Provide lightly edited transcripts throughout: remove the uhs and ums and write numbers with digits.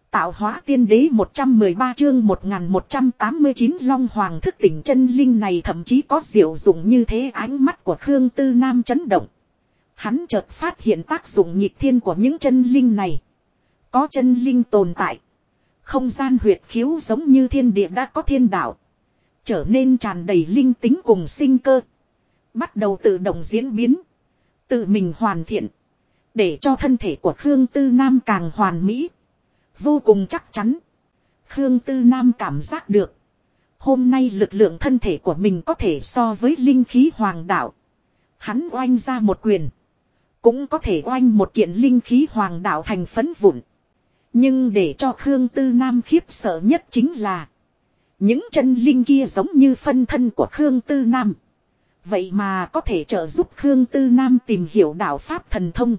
Tạo hóa tiên đế 113 chương 1189 Long Hoàng thức tỉnh chân linh này thậm chí có diệu dụng như thế. Ánh mắt của Khương Tư Nam chấn động. Hắn chợt phát hiện tác dụng nghịch thiên của những chân linh này. Có chân linh tồn tại. Không gian huyệt khiếu giống như thiên địa đã có thiên đạo. Trở nên tràn đầy linh tính cùng sinh cơ. Bắt đầu tự động diễn biến. Tự mình hoàn thiện. Để cho thân thể của Khương Tư Nam càng hoàn mỹ. Vô cùng chắc chắn. Khương Tư Nam cảm giác được. Hôm nay lực lượng thân thể của mình có thể so với linh khí hoàng đạo. Hắn oanh ra một quyền. Cũng có thể oanh một kiện linh khí hoàng đạo thành phấn vụn. Nhưng để cho Khương Tư Nam khiếp sợ nhất chính là. Những chân linh kia giống như phân thân của Khương Tư Nam. Vậy mà có thể trợ giúp Khương Tư Nam tìm hiểu đạo pháp thần thông.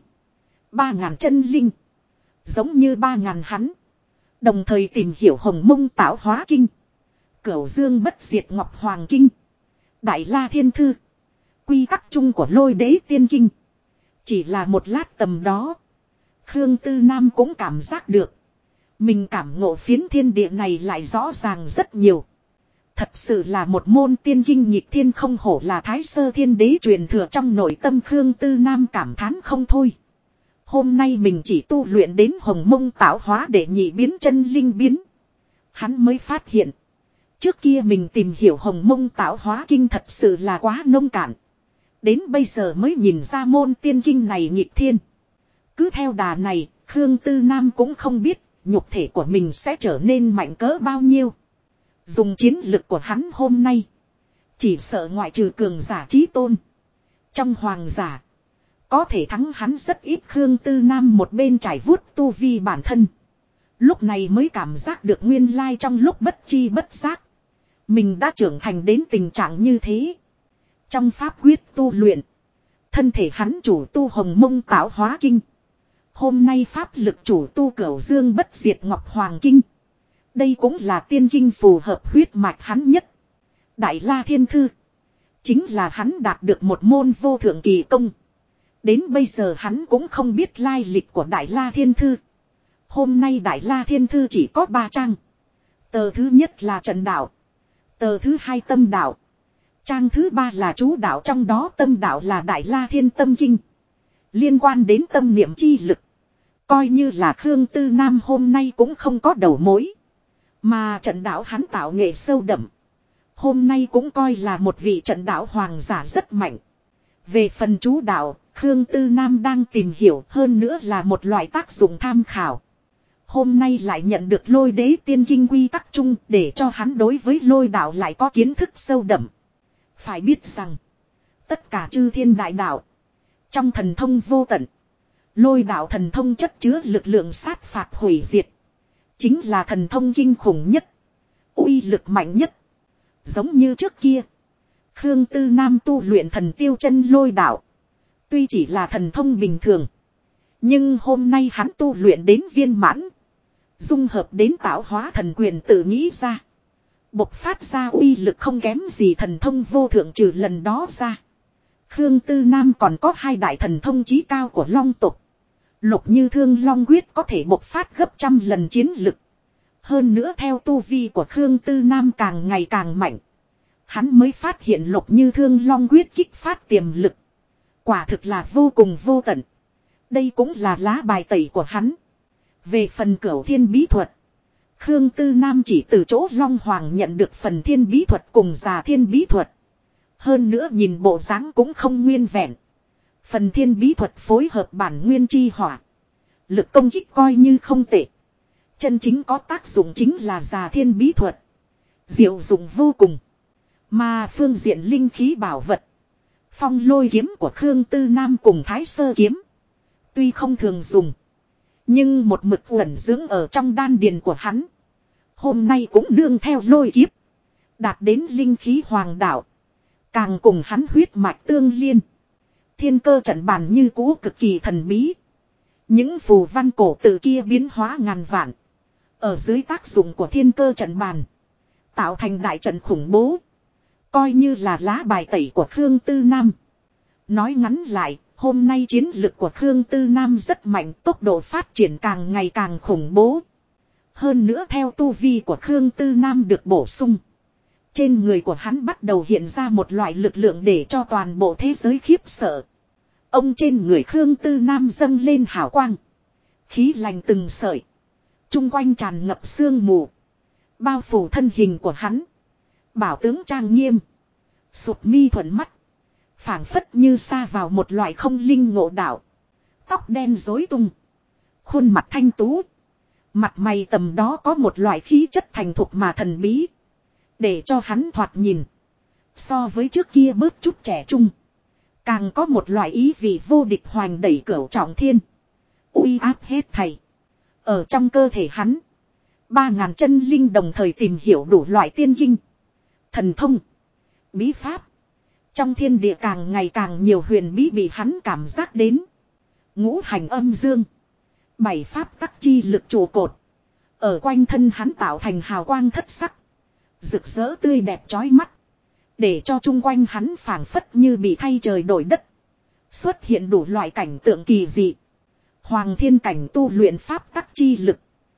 3.000 chân linh. Giống như 3.000 hắn. Đồng thời tìm hiểu Hồng Mông Tạo Hóa Kinh. Cửu Dương Bất Diệt Ngọc Hoàng Kinh. Đại La Thiên Thư. Quy tắc chung của Lôi Đế Tiên Kinh. Chỉ là một lát tầm đó. Khương Tư Nam cũng cảm giác được. Mình cảm ngộ phiến thiên địa này lại rõ ràng rất nhiều. Thật sự là một môn tiên kinh nhịp thiên, không hổ là Thái Sơ Thiên Đế truyền thừa. Trong nội tâm Khương Tư Nam cảm thán không thôi. Hôm nay mình chỉ tu luyện đến Hồng Mông Tạo Hóa để nhị biến chân linh biến. Hắn mới phát hiện. Trước kia mình tìm hiểu Hồng Mông Tạo Hóa Kinh thật sự là quá nông cạn. Đến bây giờ mới nhìn ra môn tiên kinh này nhịp thiên. Cứ theo đà này, Khương Tư Nam cũng không biết nhục thể của mình sẽ trở nên mạnh cỡ bao nhiêu. Dùng chiến lực của hắn hôm nay. Chỉ sợ ngoại trừ cường giả chí tôn. Trong hoàng giả. Có thể thắng hắn rất ít. Khương Tư Nam một bên trải vuốt tu vi bản thân. Lúc này mới cảm giác được nguyên lai trong lúc bất chi bất giác. Mình đã trưởng thành đến tình trạng như thế. Trong pháp quyết tu luyện. Thân thể hắn chủ tu Hồng Mông Tạo Hóa Kinh. Hôm nay pháp lực chủ tu Cửu Dương Bất Diệt Ngọc Hoàng Kinh. Đây cũng là tiên kinh phù hợp huyết mạch hắn nhất. Đại La Thiên Thư. Chính là hắn đạt được một môn vô thượng kỳ công. Đến bây giờ hắn cũng không biết lai lịch của Đại La Thiên Thư. Hôm nay Đại La Thiên Thư chỉ có 3 trang. Tờ thứ nhất là trận đạo. Tờ thứ hai tâm đạo. Trang thứ 3 là chú đạo, trong đó tâm đạo là Đại La Thiên Tâm Kinh. Liên quan đến tâm niệm chi lực. Coi như là Khương Tư Nam hôm nay cũng không có đầu mối. Mà trận đạo hắn tạo nghệ sâu đậm. Hôm nay cũng coi là một vị trận đạo hoàng giả rất mạnh. Về phần chú đạo, Khương Tư Nam đang tìm hiểu, hơn nữa là một loại tác dụng tham khảo. Hôm nay lại nhận được Lôi Đế Tiên Kinh quy tắc chung để cho hắn đối với lôi đạo lại có kiến thức sâu đậm. Phải biết rằng, tất cả chư thiên đại đạo, trong thần thông vô tận, lôi đạo thần thông chất chứa lực lượng sát phạt hủy diệt. Chính là thần thông kinh khủng nhất, uy lực mạnh nhất. Giống như trước kia, Khương Tư Nam tu luyện thần tiêu chân lôi đạo. Tuy chỉ là thần thông bình thường, nhưng hôm nay hắn tu luyện đến viên mãn. Dung hợp đến tạo hóa thần quyền tự nghĩ ra. Bộc phát ra uy lực không kém gì thần thông vô thượng. Trừ lần đó ra, Khương Tư Nam còn có 2 đại thần thông chí cao của Long tộc. Lục Như Thương Long Quyết có thể bộc phát gấp 100 lần chiến lực. Hơn nữa theo tu vi của Khương Tư Nam càng ngày càng mạnh, hắn mới phát hiện Lục Như Thương Long Quyết kích phát tiềm lực. Quả thực là vô cùng vô tận. Đây cũng là lá bài tẩy của hắn. Về phần Cửu Thiên Bí Thuật, Khương Tư Nam chỉ từ chỗ Long Hoàng nhận được phần Thiên Bí Thuật cùng Già Thiên Bí Thuật. Hơn nữa nhìn bộ dáng cũng không nguyên vẹn. Phần Thiên Bí Thuật phối hợp bản nguyên chi hỏa. Lực công kích coi như không tệ. Chân chính có tác dụng chính là Già Thiên Bí Thuật. Diệu dụng vô cùng. Mà phương diện linh khí bảo vật, Phong Lôi kiếm của Khương Tư Nam cùng Thái Sơ kiếm, tuy không thường dùng, nhưng một mực ẩn dưỡng ở trong đan điền của hắn. Hôm nay cũng nương theo lôi kiếp, đạt đến linh khí hoàng đạo. Càng cùng hắn huyết mạch tương liên. Thiên cơ trận bàn như cũ cực kỳ thần bí. Những phù văn cổ tự kia biến hóa ngàn vạn. Ở dưới tác dụng của thiên cơ trận bàn, tạo thành đại trận khủng bố. Coi như là lá bài tẩy của Khương Tư Nam. Nói ngắn lại, hôm nay chiến lực của Khương Tư Nam rất mạnh, tốc độ phát triển càng ngày càng khủng bố. Hơn nữa theo tu vi của Khương Tư Nam được bổ sung. Trên người của hắn bắt đầu hiện ra một loại lực lượng để cho toàn bộ thế giới khiếp sợ. Ông trên người Khương Tư Nam dâng lên hào quang. Khí lành từng sợi. Trung quanh tràn ngập sương mù. Bao phủ thân hình của hắn. Bảo tướng trang nghiêm. Sụp mi thuận mắt. Phảng phất như sa vào một loại không linh ngộ đạo. Tóc đen rối tung. Khuôn mặt thanh tú. Mặt mày tầm đó có một loại khí chất thành thục mà thần bí. Để cho hắn thoạt nhìn. So với trước kia bớt chút trẻ trung. Càng có một loại ý vị vô địch hoành đẩy cửu trọng thiên. Uy áp hết thầy. Ở trong cơ thể hắn. 3.000 chân linh đồng thời tìm hiểu đủ loại tiên kinh. Thần thông. Bí pháp. Trong thiên địa càng ngày càng nhiều huyền bí bị hắn cảm giác đến. Ngũ hành âm dương. 7 pháp tắc chi lực trụ cột. Ở quanh thân hắn tạo thành hào quang thất sắc. Rực rỡ tươi đẹp chói mắt. Để cho chung quanh hắn phảng phất như bị thay trời đổi đất. Xuất hiện đủ loại cảnh tượng kỳ dị. Hoàng thiên cảnh tu luyện pháp tắc chi lực.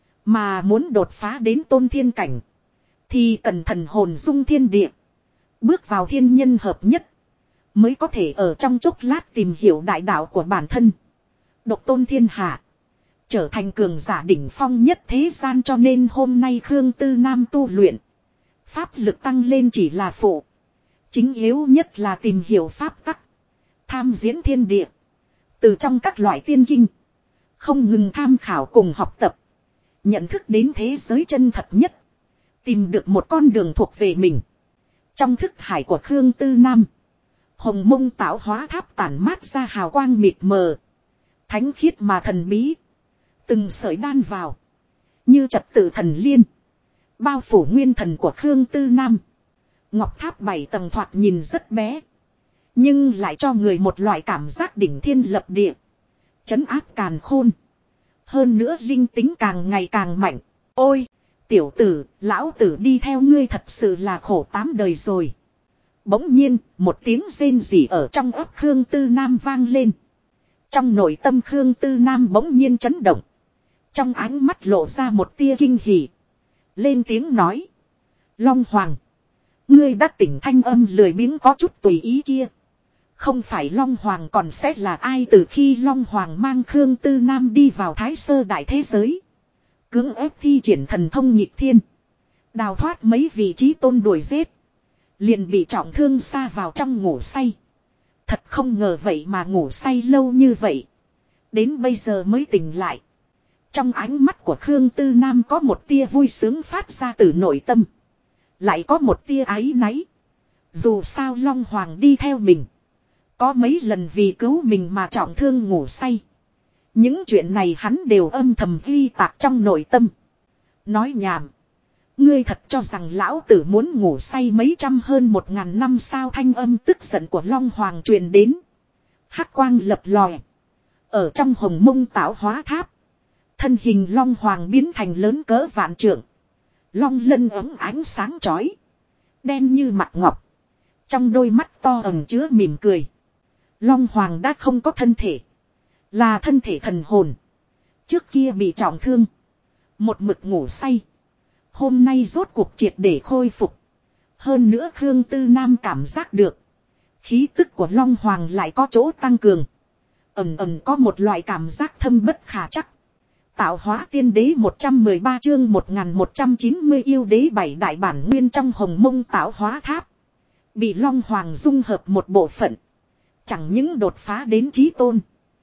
Mà muốn đột phá đến tôn thiên cảnh. Thì cần thần hồn dung thiên địa. Bước vào thiên nhân hợp nhất. Mới có thể ở trong chốc lát tìm hiểu đại đạo của bản thân. Độc tôn thiên hạ. Trở thành cường giả đỉnh phong nhất thế gian, cho nên hôm nay Khương Tư Nam tu luyện. Pháp lực tăng lên chỉ là phụ. Chính yếu nhất là tìm hiểu pháp tắc. Tham diễn thiên địa. Từ trong các loại tiên kinh. Không ngừng tham khảo cùng học tập. Nhận thức đến thế giới chân thật nhất. Tìm được một con đường thuộc về mình. Trong thức hải của Khương Tư Nam. Hồng mông tạo hóa tháp tản mát ra hào quang mịt mờ. Thánh khiết mà thần bí. Từng sợi đan vào. Như trật tự thần liên. Bao phủ nguyên thần của Khương Tư Nam. Ngọc tháp 7 tầng thoạt nhìn rất bé. Nhưng lại cho người một loại cảm giác đỉnh thiên lập địa. Trấn áp càn khôn. Hơn nữa linh tính càng ngày càng mạnh. Ôi! Tiểu tử, lão tử đi theo ngươi thật sự là khổ 8 đời rồi. Bỗng nhiên, một tiếng rên rỉ ở trong ấp Khương Tư Nam vang lên. Trong nội tâm Khương Tư Nam bỗng nhiên chấn động. Trong ánh mắt lộ ra một tia kinh hỉ. Lên tiếng nói. Long Hoàng. Ngươi đã tỉnh, thanh âm lười biếng có chút tùy ý kia. Không phải Long Hoàng còn sẽ là ai? Từ khi Long Hoàng mang Khương Tư Nam đi vào Thái Sơ đại thế giới. Cưỡng ép thi triển thần thông nghịch thiên. Đào thoát mấy vị trí tôn đuổi giết. Liền bị trọng thương sa vào trong ngủ say. Thật không ngờ vậy mà ngủ say lâu như vậy. Đến bây giờ mới tỉnh lại. Trong ánh mắt của Khương Tư Nam có một tia vui sướng phát ra từ nội tâm. Lại có một tia áy náy. Dù sao Long Hoàng đi theo mình. Có mấy lần vì cứu mình mà trọng thương ngủ say. Những chuyện này hắn đều âm thầm ghi tạc trong nội tâm. Nói nhảm. Ngươi thật cho rằng lão tử muốn ngủ say mấy trăm hơn 1000 năm sao? Thanh âm tức giận của Long Hoàng truyền đến. Hắc quang lập lòe. Ở trong hồng mông tạo hóa tháp. Thân hình Long Hoàng biến thành lớn cỡ vạn trượng. Long lân ấm ánh sáng chói. Đen như mặt ngọc. Trong đôi mắt to ẩn chứa mỉm cười. Long Hoàng đã không có thân thể. Là thân thể thần hồn. Trước kia bị trọng thương. Một mực ngủ say. Hôm nay rốt cuộc triệt để khôi phục. Hơn nữa Khương Tư Nam cảm giác được. Khí tức của Long Hoàng lại có chỗ tăng cường. Ẩn ẩn có một loại cảm giác thâm bất khả chắc. Tạo hóa tiên đế 113 chương 1190 yêu đế 7 đại bản nguyên trong hồng mông tạo hóa tháp. Bị Long Hoàng dung hợp một bộ phận. Chẳng những đột phá đến chí tôn.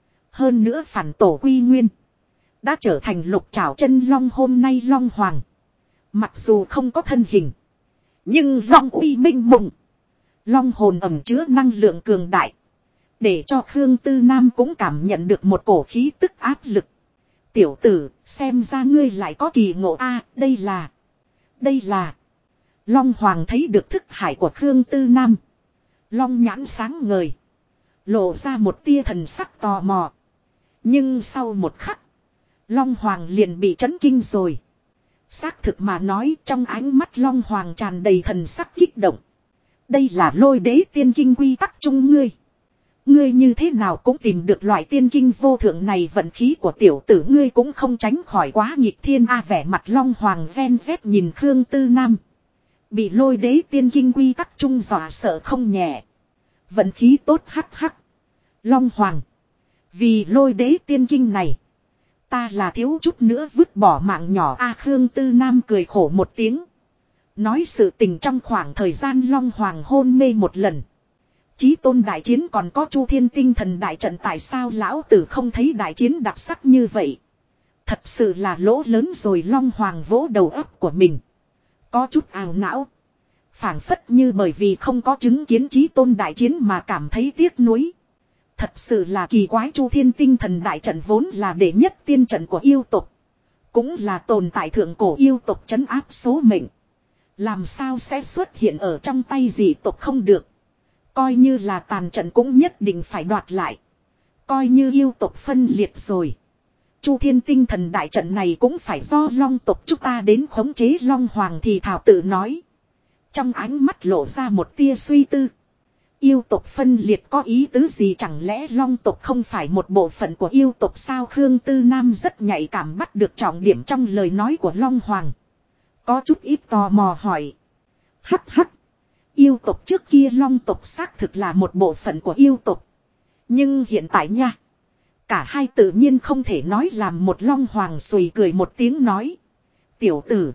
Hơn nữa phản tổ quy nguyên. Đã trở thành lục trảo chân long. Hôm nay Long Hoàng. Mặc dù không có thân hình. Nhưng long uy minh mộng. Long hồn ẩn chứa năng lượng cường đại. Để cho Khương Tư Nam cũng cảm nhận được một cổ khí tức áp lực. Tiểu tử, xem ra ngươi lại có kỳ ngộ a. Đây là. Long Hoàng thấy được thức hải của Khương Tư Nam. Long nhãn sáng ngời. Lộ ra một tia thần sắc tò mò. Nhưng sau một khắc. Long Hoàng liền bị chấn kinh rồi. Xác thực mà nói, trong ánh mắt Long Hoàng tràn đầy thần sắc kích động. Đây là Lôi đế tiên kinh quy tắc chung ngươi. Ngươi như thế nào cũng tìm được loại tiên kinh vô thượng này, vận khí của tiểu tử ngươi cũng không tránh khỏi quá nghịch thiên a. Vẻ mặt Long Hoàng ven vét nhìn Khương Tư Nam. Bị lôi đế tiên kinh quy tắc trung dọa sợ không nhẹ. Vận khí tốt hắc hắc. Long Hoàng. Vì lôi đế tiên kinh này. Ta là thiếu chút nữa vứt bỏ mạng nhỏ a. Khương Tư Nam cười khổ một tiếng. Nói sự tình trong khoảng thời gian Long Hoàng hôn mê một lần. Chí tôn đại chiến còn có Chu Thiên tinh thần đại trận, tại sao lão tử không thấy đại chiến đặc sắc như vậy. Thật sự là lỗ lớn rồi. Long Hoàng vỗ đầu óc của mình. Có chút ảo não. Phảng phất như bởi vì không có chứng kiến chí tôn đại chiến mà cảm thấy tiếc nuối. Thật sự là kỳ quái. Chu Thiên tinh thần đại trận vốn là đệ nhất tiên trận của yêu tộc. Cũng là tồn tại thượng cổ yêu tộc trấn áp số mệnh. Làm sao sẽ xuất hiện ở trong tay dị tộc không được. Coi như là tàn trận cũng nhất định phải đoạt lại. Coi như yêu tộc phân liệt rồi. Chu Thiên tinh thần đại trận này cũng phải do long tộc chúng ta đến khống chế. Long Hoàng thì thảo tự nói. Trong ánh mắt lộ ra một tia suy tư. Yêu tộc phân liệt có ý tứ gì, chẳng lẽ long tộc không phải một bộ phận của yêu tộc sao? Khương Tư Nam rất nhạy cảm bắt được trọng điểm trong lời nói của Long Hoàng. Có chút ít tò mò hỏi. Hắc hắc. Yêu tộc trước kia long tộc xác thực là một bộ phận của yêu tộc. Nhưng hiện tại nha. Cả hai tự nhiên không thể nói làm một. Long Hoàng sùi cười một tiếng nói. Tiểu tử.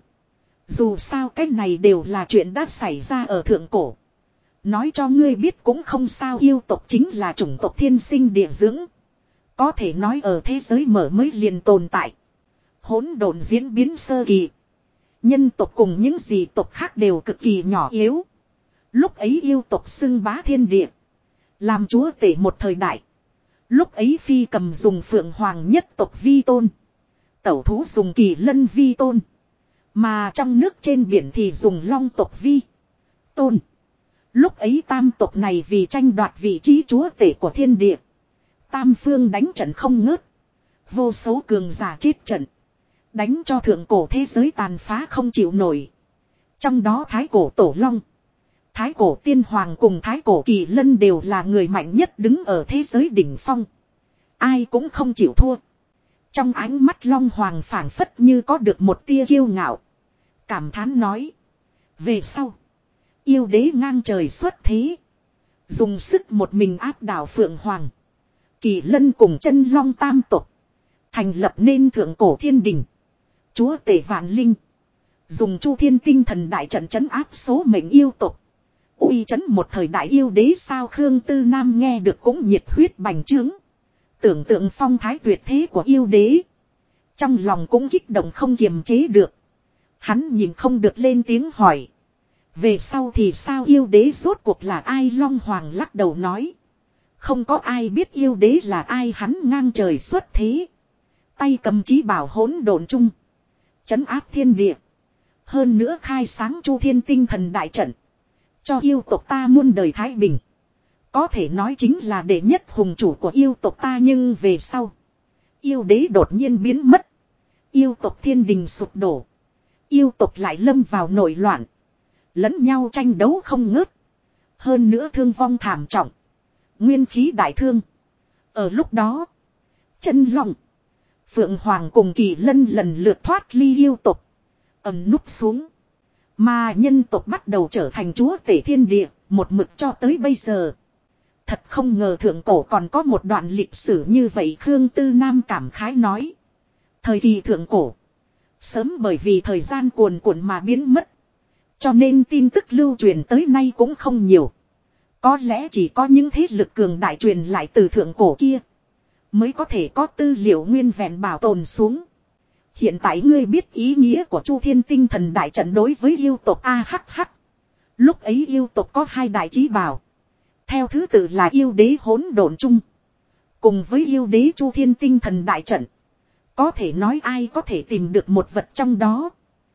Dù sao cái này đều là chuyện đã xảy ra ở thượng cổ. Nói cho ngươi biết cũng không sao. Yêu tộc chính là chủng tộc thiên sinh địa dưỡng. Có thể nói ở thế giới mở mới liền tồn tại. Hỗn độn diễn biến sơ kỳ. Nhân tộc cùng những dị tộc khác đều cực kỳ nhỏ yếu. Lúc ấy yêu tộc xưng bá thiên địa. Làm chúa tể một thời đại. Lúc ấy phi cầm dùng phượng hoàng nhất tộc vi tôn. Tẩu thú dùng kỳ lân vi tôn. Mà trong nước trên biển thì dùng long tộc vi tôn. Lúc ấy tam tộc này vì tranh đoạt vị trí chúa tể của thiên địa. Tam phương đánh trận không ngớt. Vô số cường giả chết trận. Đánh cho thượng cổ thế giới tàn phá không chịu nổi. Trong đó thái cổ tổ long, thái cổ tiên hoàng cùng thái cổ kỳ lân đều là người mạnh nhất, đứng ở thế giới đỉnh phong. Ai cũng không chịu thua. Trong ánh mắt Long Hoàng phảng phất như có được một tia kiêu ngạo. Cảm thán nói. Về sau. Yêu đế ngang trời xuất thế. Dùng sức một mình áp đảo Phượng Hoàng. Kỳ lân cùng chân long tam tộc. Thành lập nên thượng cổ thiên đình. Chúa tể vạn linh. Dùng Chu Thiên tinh thần đại trận trấn áp số mệnh yêu tộc. Uy trấn một thời đại yêu đế sao? Khương Tư Nam nghe được cũng nhiệt huyết bành trướng. Tưởng tượng phong thái tuyệt thế của yêu đế. Trong lòng cũng kích động không kiềm chế được. Hắn nhìn không được lên tiếng hỏi. Về sau thì sao? Yêu đế rốt cuộc là ai? Long Hoàng lắc đầu nói. Không có ai biết yêu đế là ai. Hắn ngang trời xuất thế. Tay cầm chí bảo hỗn độn chung. Trấn áp thiên địa. Hơn nữa khai sáng Chu Thiên tinh thần đại trận. Cho yêu tộc ta muôn đời thái bình. Có thể nói chính là đệ nhất hùng chủ của yêu tộc ta. Nhưng về sau. Yêu đế đột nhiên biến mất. Yêu tộc thiên đình sụp đổ. Yêu tộc lại lâm vào nội loạn. Lẫn nhau tranh đấu không ngớt. Hơn nữa thương vong thảm trọng. Nguyên khí đại thương. Ở lúc đó. Chân long. Phượng Hoàng cùng Kỳ Lân lần lượt thoát ly yêu tộc. Ẩn núp xuống. Mà nhân tộc bắt đầu trở thành chúa tể thiên địa. Một mực cho tới bây giờ. Thật không ngờ thượng cổ còn có một đoạn lịch sử như vậy. Khương Tư Nam cảm khái nói. Thời kỳ thượng cổ. Sớm bởi vì thời gian cuồn cuộn mà biến mất. Cho nên tin tức lưu truyền tới nay cũng không nhiều. Có lẽ chỉ có những thế lực cường đại truyền lại từ thượng cổ kia. Mới có thể có tư liệu nguyên vẹn bảo tồn xuống. Hiện tại ngươi biết ý nghĩa của Chu Thiên tinh thần đại trận đối với yêu tộc AHH. Lúc ấy yêu tộc có hai đại chí bảo. Theo thứ tự là yêu đế hỗn độn chung. Cùng với yêu đế Chu Thiên tinh thần đại trận. Có thể nói ai có thể tìm được một vật trong đó.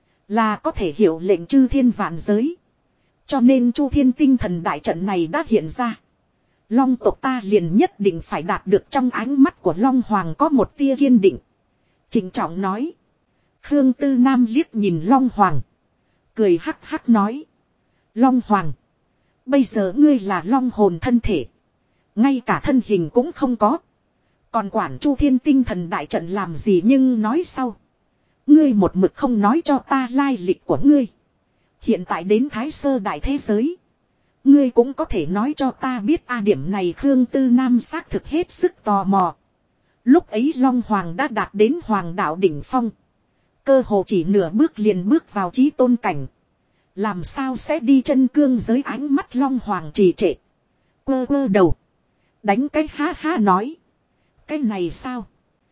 Là có thể hiểu lệnh chư thiên vạn giới. Cho nên Chu Thiên tinh thần đại trận này đã hiện ra. Long tộc ta liền nhất định phải đạt được. Trong ánh mắt của Long Hoàng có một tia kiên định. Trịnh trọng nói. Khương Tư Nam liếc nhìn Long Hoàng. Cười hắc hắc nói. Long Hoàng. Bây giờ ngươi là long hồn thân thể. Ngay cả thân hình cũng không có. Còn quản Chu Thiên tinh thần đại trận làm gì nhưng nói sau. Ngươi một mực không nói cho ta lai lịch của ngươi. Hiện tại đến Thái Sơ đại thế giới. Ngươi cũng có thể nói cho ta biết điểm này Khương Tư Nam xác thực hết sức tò mò. Lúc ấy Long Hoàng đã đạt đến Hoàng đạo đỉnh phong. Cơ hồ chỉ nửa bước liền bước vào chí tôn cảnh. Làm sao sẽ đi chân cương giới ánh mắt Long Hoàng trì trệ. Quơ quơ đầu. Đánh cái ha ha nói. Cái này sao?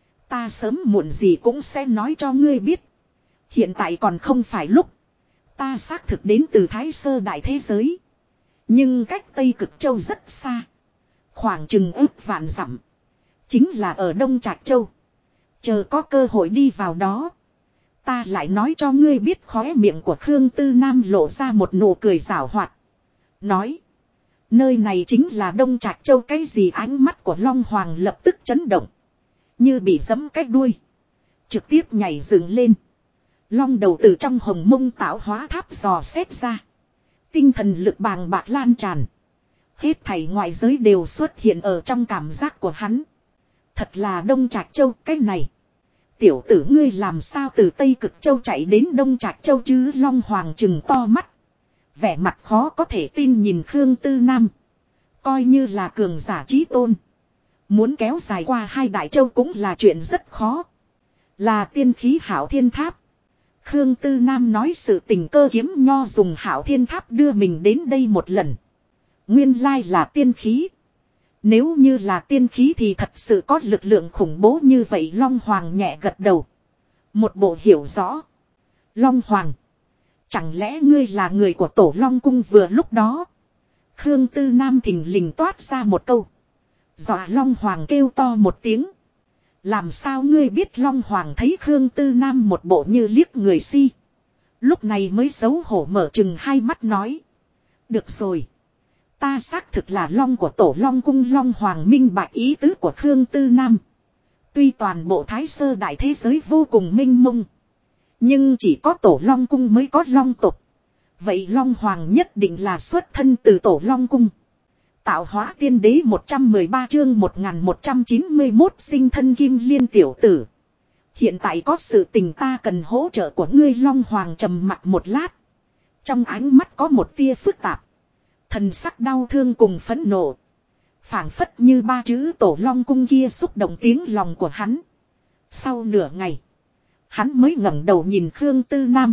Ta sớm muộn gì cũng sẽ nói cho ngươi biết. Hiện tại còn không phải lúc. Ta xác thực đến từ Thái Sơ đại thế giới. Nhưng cách Tây Cực Châu rất xa. Khoảng chừng ước vạn dặm. Chính là ở Đông Trạch Châu. Chờ có cơ hội đi vào đó. Ta lại nói cho ngươi biết. Khóe miệng của Khương Tư Nam lộ ra một nụ cười giảo hoạt. Nói. Nơi này chính là Đông Trạch Châu. Cái gì? Ánh mắt của Long Hoàng lập tức chấn động. Như bị giẫm cái đuôi. Trực tiếp nhảy dựng lên. Long đầu từ trong hồng mông tạo hóa tháp dò xét ra. Tinh thần lực bàng bạc lan tràn. Hết thảy ngoại giới đều xuất hiện ở trong cảm giác của hắn. Thật là Đông Trạch Châu cái này. Tiểu tử ngươi làm sao từ Tây Cực Châu chạy đến Đông Trạch Châu chứ? Long Hoàng trừng to mắt. Vẻ mặt khó có thể tin nhìn Khương Tư Nam. Coi như là cường giả chí tôn. Muốn kéo dài qua hai đại châu cũng là chuyện rất khó. Là tiên khí Hạo Thiên Tháp. Khương Tư Nam nói sự tình cơ kiếm nho dùng Hạo Thiên Tháp đưa mình đến đây một lần. Nguyên lai là tiên khí. Nếu như là tiên khí thì thật sự có lực lượng khủng bố như vậy. Long Hoàng nhẹ gật đầu. Một bộ hiểu rõ. Long Hoàng. Chẳng lẽ ngươi là người của Tổ Long Cung? Vừa lúc đó. Khương Tư Nam thình lình toát ra một câu. Dọa Long Hoàng kêu to một tiếng. Làm sao ngươi biết? Long Hoàng thấy Khương Tư Nam một bộ như liếc người si. Lúc này mới xấu hổ mở chừng hai mắt nói. Được rồi. Ta xác thực là Long của Tổ Long Cung. Long Hoàng minh bạch ý tứ của Khương Tư Nam. Tuy toàn bộ Thái Sơ đại thế giới vô cùng mênh mông. Nhưng chỉ có Tổ Long Cung mới có Long tộc. Vậy Long Hoàng nhất định là xuất thân từ Tổ Long Cung. Tạo hóa tiên đế 113 chương 1191 sinh thân kim liên tiểu tử. Hiện tại có sự tình ta cần hỗ trợ của ngươi. Long Hoàng trầm mặt một lát. Trong ánh mắt có một tia phức tạp. Thần sắc đau thương cùng phẫn nộ. Phảng phất như ba chữ Tổ Long Cung kia xúc động tiếng lòng của hắn. Sau nửa ngày. Hắn mới ngẩng đầu nhìn Khương Tư Nam.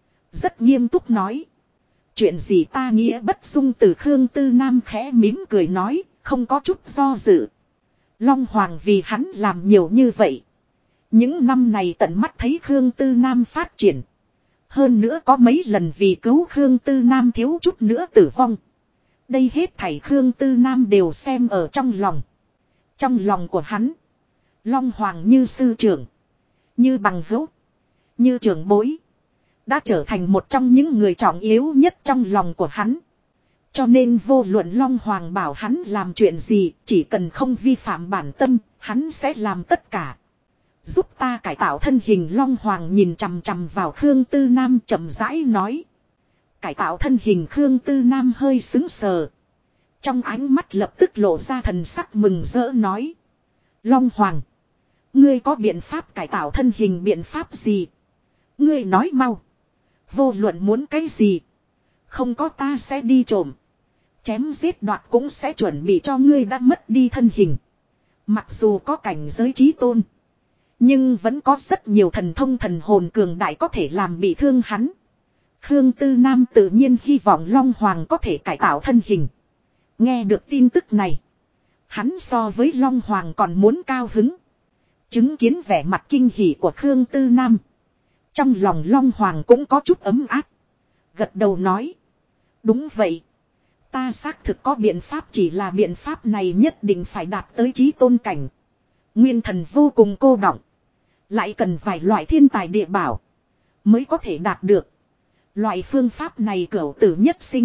Rất nghiêm túc nói. Chuyện gì? Ta nghĩa bất dung từ. Khương Tư Nam khẽ mỉm cười nói. Không có chút do dự. Long Hoàng vì hắn làm nhiều như vậy. Những năm này tận mắt thấy Khương Tư Nam phát triển. Hơn nữa có mấy lần vì cứu Khương Tư Nam thiếu chút nữa tử vong. Đây hết thảy Khương Tư Nam đều xem ở trong lòng. Trong lòng của hắn. Long Hoàng như sư trưởng. Như bằng hữu. Như trưởng bối. Đã trở thành một trong những người trọng yếu nhất trong lòng của hắn. Cho nên vô luận Long Hoàng bảo hắn làm chuyện gì. Chỉ cần không vi phạm bản tâm. Hắn sẽ làm tất cả. Giúp ta cải tạo thân hình. Long Hoàng nhìn chằm chằm vào Khương Tư Nam chậm rãi nói. Cải tạo thân hình. Khương Tư Nam hơi sững sờ. Trong ánh mắt lập tức lộ ra thần sắc mừng rỡ nói. Long Hoàng. Ngươi có biện pháp cải tạo thân hình? Biện pháp gì? Ngươi nói mau. Vô luận muốn cái gì. Không có ta sẽ đi trộm. Chém giết đoạt cũng sẽ chuẩn bị cho ngươi đã mất đi thân hình. Mặc dù có cảnh giới chí tôn. Nhưng vẫn có rất nhiều thần thông thần hồn cường đại có thể làm bị thương hắn. Khương Tư Nam tự nhiên hy vọng Long Hoàng có thể cải tạo thân hình. Nghe được tin tức này. Hắn so với Long Hoàng còn muốn cao hứng. Chứng kiến vẻ mặt kinh hỉ của Khương Tư Nam. Trong lòng Long Hoàng cũng có chút ấm áp. Gật đầu nói. Đúng vậy. Ta xác thực có biện pháp, chỉ là biện pháp này nhất định phải đạt tới chí tôn cảnh. Nguyên thần vô cùng cô đọng. Lại cần vài loại thiên tài địa bảo. Mới có thể đạt được. Loại phương pháp này cửu tử nhất sinh.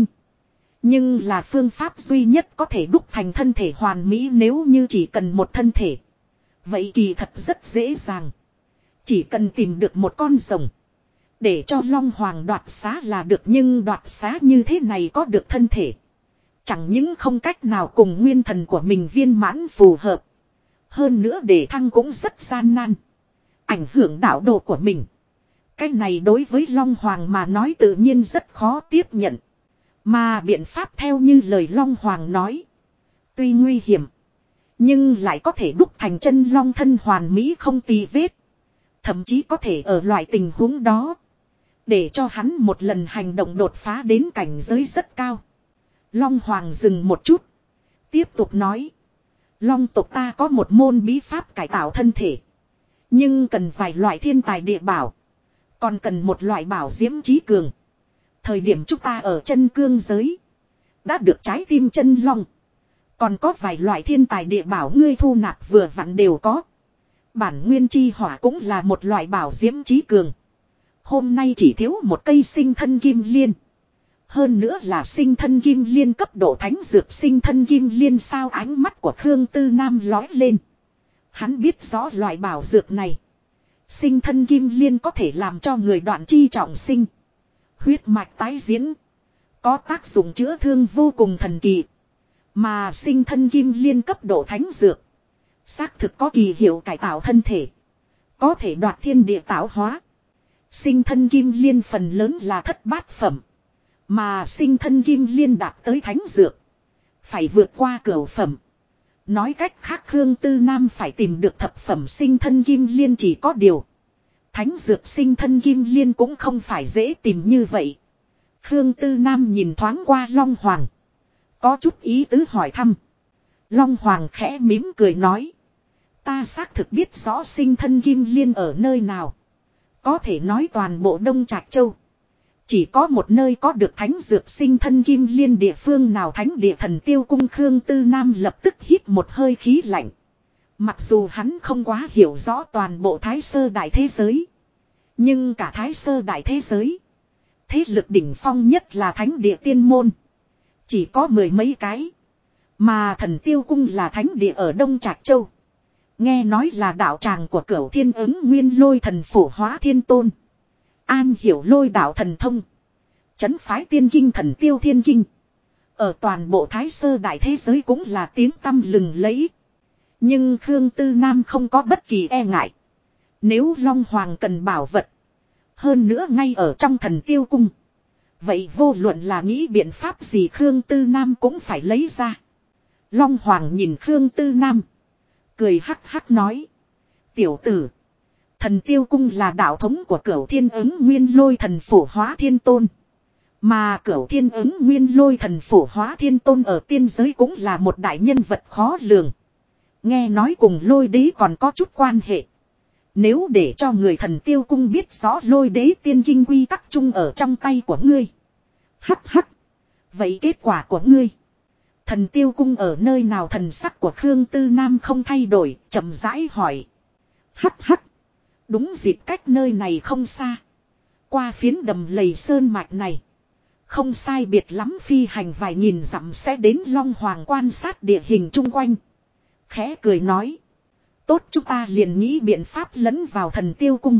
Nhưng là phương pháp duy nhất có thể đúc thành thân thể hoàn mỹ. Nếu như chỉ cần một thân thể. Vậy kỳ thật rất dễ dàng. Chỉ cần tìm được một con rồng. Để cho Long Hoàng đoạt xá là được. Nhưng đoạt xá như thế này có được thân thể. Chẳng những không cách nào cùng nguyên thần của mình viên mãn phù hợp. Hơn nữa để thăng cũng rất gian nan. Ảnh hưởng đạo đồ của mình. Cái này đối với Long Hoàng mà nói tự nhiên rất khó tiếp nhận. Mà biện pháp theo như lời Long Hoàng nói. Tuy nguy hiểm. Nhưng lại có thể đúc thành chân long thân hoàn mỹ không tì vết. Thậm chí có thể ở loại tình huống đó. Để cho hắn một lần hành động đột phá đến cảnh giới rất cao. Long Hoàng dừng một chút. Tiếp tục nói. Long tộc ta có một môn bí pháp cải tạo thân thể. Nhưng cần vài loại thiên tài địa bảo. Còn cần một loại bảo diễm trí cường. Thời điểm chúng ta ở chân cương giới. Đã được trái tim chân long. Còn có vài loại thiên tài địa bảo ngươi thu nạp vừa vặn đều có. Bản nguyên chi hỏa cũng là một loại bảo diễm trí cường. Hôm nay chỉ thiếu một cây sinh thân kim liên. Hơn nữa là sinh thân kim liên cấp độ thánh dược sinh thân kim liên sao ánh mắt của Khương Tư Nam lói lên. Hắn biết rõ loại bảo dược này. Sinh thân kim liên có thể làm cho người đoạn chi trọng sinh. Huyết mạch tái diễn. Có tác dụng chữa thương vô cùng thần kỳ. Mà sinh thân kim liên cấp độ thánh dược. Xác thực có kỳ hiệu cải tạo thân thể. Có thể đoạt thiên địa tạo hóa. Sinh thân kim liên phần lớn là thất bát phẩm. Mà sinh thân kim liên đạt tới thánh dược. Phải vượt qua cửu phẩm. Nói cách khác Khương Tư Nam phải tìm được thập phẩm sinh thân kim liên chỉ có điều. Thánh dược sinh thân kim liên cũng không phải dễ tìm như vậy. Khương Tư Nam nhìn thoáng qua Long Hoàng. Có chút ý tứ hỏi thăm. Long Hoàng khẽ mỉm cười nói. Ta xác thực biết rõ sinh thân kim liên ở nơi nào. Có thể nói toàn bộ Đông Trạch Châu. Chỉ có một nơi có được thánh dược sinh thân kim liên địa phương nào thánh địa Thần Tiêu Cung Khương Tư Nam lập tức hít một hơi khí lạnh. Mặc dù hắn không quá hiểu rõ toàn bộ Thái Sơ Đại Thế Giới. Nhưng cả Thái Sơ Đại Thế Giới. Thế lực đỉnh phong nhất là thánh địa tiên môn. Chỉ có mười mấy cái. Mà Thần Tiêu Cung là thánh địa ở Đông Trạch Châu. Nghe nói là đạo tràng của Cửu Thiên Ứng Nguyên Lôi Thần Phổ Hóa Thiên Tôn. An hiểu lôi đạo thần thông. Chấn phái tiên kinh Thần Tiêu Thiên Kinh. Ở toàn bộ Thái Sơ Đại Thế Giới cũng là tiếng tăm lừng lẫy. Nhưng Khương Tư Nam không có bất kỳ e ngại. Nếu Long Hoàng cần bảo vật. Hơn nữa ngay ở trong Thần Tiêu Cung. Vậy vô luận là nghĩ biện pháp gì Khương Tư Nam cũng phải lấy ra. Long Hoàng nhìn Khương Tư Nam. Cười hắc hắc nói. Tiểu tử. Thần Tiêu Cung là đạo thống của Cửu Thiên Ứng Nguyên Lôi Thần Phổ Hóa Thiên Tôn. Mà Cửu Thiên Ứng Nguyên Lôi Thần Phổ Hóa Thiên Tôn ở tiên giới cũng là một đại nhân vật khó lường. Nghe nói cùng Lôi Đế còn có chút quan hệ. Nếu để cho người Thần Tiêu Cung biết rõ Lôi Đế tiên kinh quy tắc chung ở trong tay của ngươi. Hắc hắc. Vậy kết quả của ngươi. Thần Tiêu Cung ở nơi nào thần sắc của Khương Tư Nam không thay đổi, chậm rãi hỏi. Hắc hắc. Đúng dịp cách nơi này không xa. Qua phiến đầm lầy sơn mạch này. Không sai biệt lắm phi hành vài nghìn dặm sẽ đến Long Hoàng quan sát địa hình chung quanh. Khẽ cười nói. Tốt chúng ta liền nghĩ biện pháp lẫn vào Thần Tiêu Cung.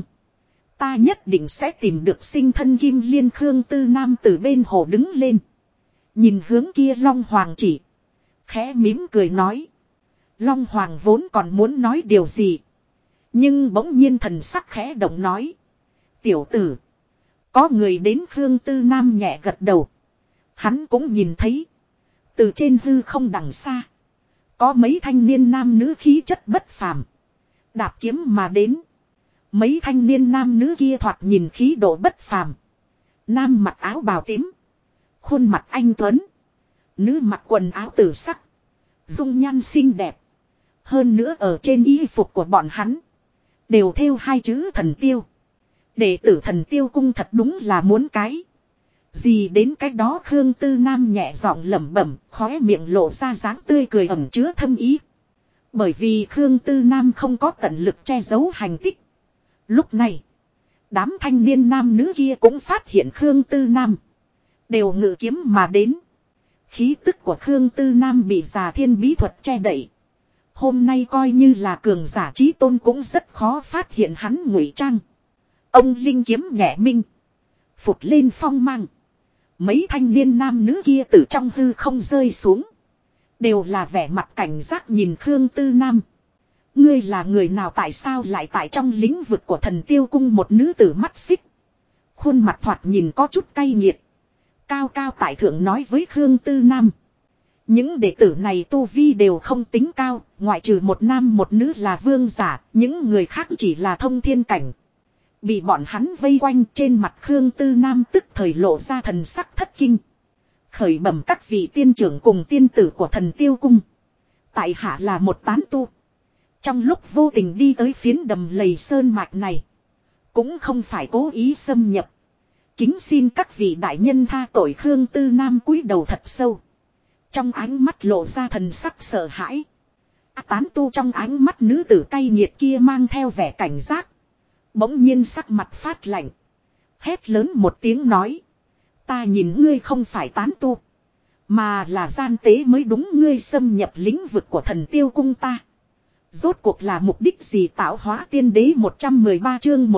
Ta nhất định sẽ tìm được sinh thân kim liên Khương Tư Nam từ bên hồ đứng lên. Nhìn hướng kia Long Hoàng chỉ. Khẽ mỉm cười nói. Long Hoàng vốn còn muốn nói điều gì. Nhưng bỗng nhiên thần sắc khẽ động nói. Tiểu tử. Có người đến Khương Tư Nam nhẹ gật đầu. Hắn cũng nhìn thấy. Từ trên hư không đằng xa. Có mấy thanh niên nam nữ khí chất bất phàm. Đạp kiếm mà đến. Mấy thanh niên nam nữ kia thoạt nhìn khí độ bất phàm. Nam mặc áo bào tím. Khuôn mặt anh tuấn. Nữ mặc quần áo tử sắc. Dung nhan xinh đẹp. Hơn nữa ở trên y phục của bọn hắn. Đều thêu hai chữ Thần Tiêu. Đệ tử Thần Tiêu Cung thật đúng là muốn cái. Gì đến cái đó Khương Tư Nam nhẹ giọng lẩm bẩm, khóe miệng lộ ra dáng tươi cười ẩn chứa thâm ý. Bởi vì Khương Tư Nam không có tận lực che giấu hành tích. Lúc này, đám thanh niên nam nữ kia cũng phát hiện Khương Tư Nam. Đều ngự kiếm mà đến. Khí tức của Khương Tư Nam bị Già Thiên bí thuật che đậy. Hôm nay coi như là cường giả trí tôn cũng rất khó phát hiện hắn ngụy trang. Ông linh kiếm nhẹ minh. Phụt lên phong mang. Mấy thanh niên nam nữ kia từ trong hư không rơi xuống. Đều là vẻ mặt cảnh giác nhìn Khương Tư Nam. Ngươi là người nào, tại sao lại tại trong lĩnh vực của Thần Tiêu Cung? Một nữ tử mắt xích. Khuôn mặt thoạt nhìn có chút cay nghiệt. Cao cao tại thượng nói với Khương Tư Nam. Những đệ tử này tu vi đều không tính cao, ngoại trừ một nam một nữ là vương giả, những người khác chỉ là thông thiên cảnh. Bị bọn hắn vây quanh, trên mặt Khương Tư Nam tức thời lộ ra thần sắc thất kinh. Khởi bẩm các vị tiên trưởng cùng tiên tử của Thần Tiêu Cung. Tại hạ là một tán tu. Trong lúc vô tình đi tới phiến đầm lầy sơn mạch này. Cũng không phải cố ý xâm nhập. Kính xin các vị đại nhân tha tội. Khương Tư Nam cúi đầu thật sâu. Trong ánh mắt lộ ra thần sắc sợ hãi. Tán tu trong ánh mắt nữ tử cay nghiệt kia mang theo vẻ cảnh giác. Bỗng nhiên sắc mặt phát lạnh. Hét lớn một tiếng nói. Ta nhìn ngươi không phải tán tu. Mà là gian tế mới đúng. Ngươi xâm nhập lĩnh vực của Thần Tiêu Cung ta. Rốt cuộc là mục đích gì? Tạo hóa tiên đế 113 chương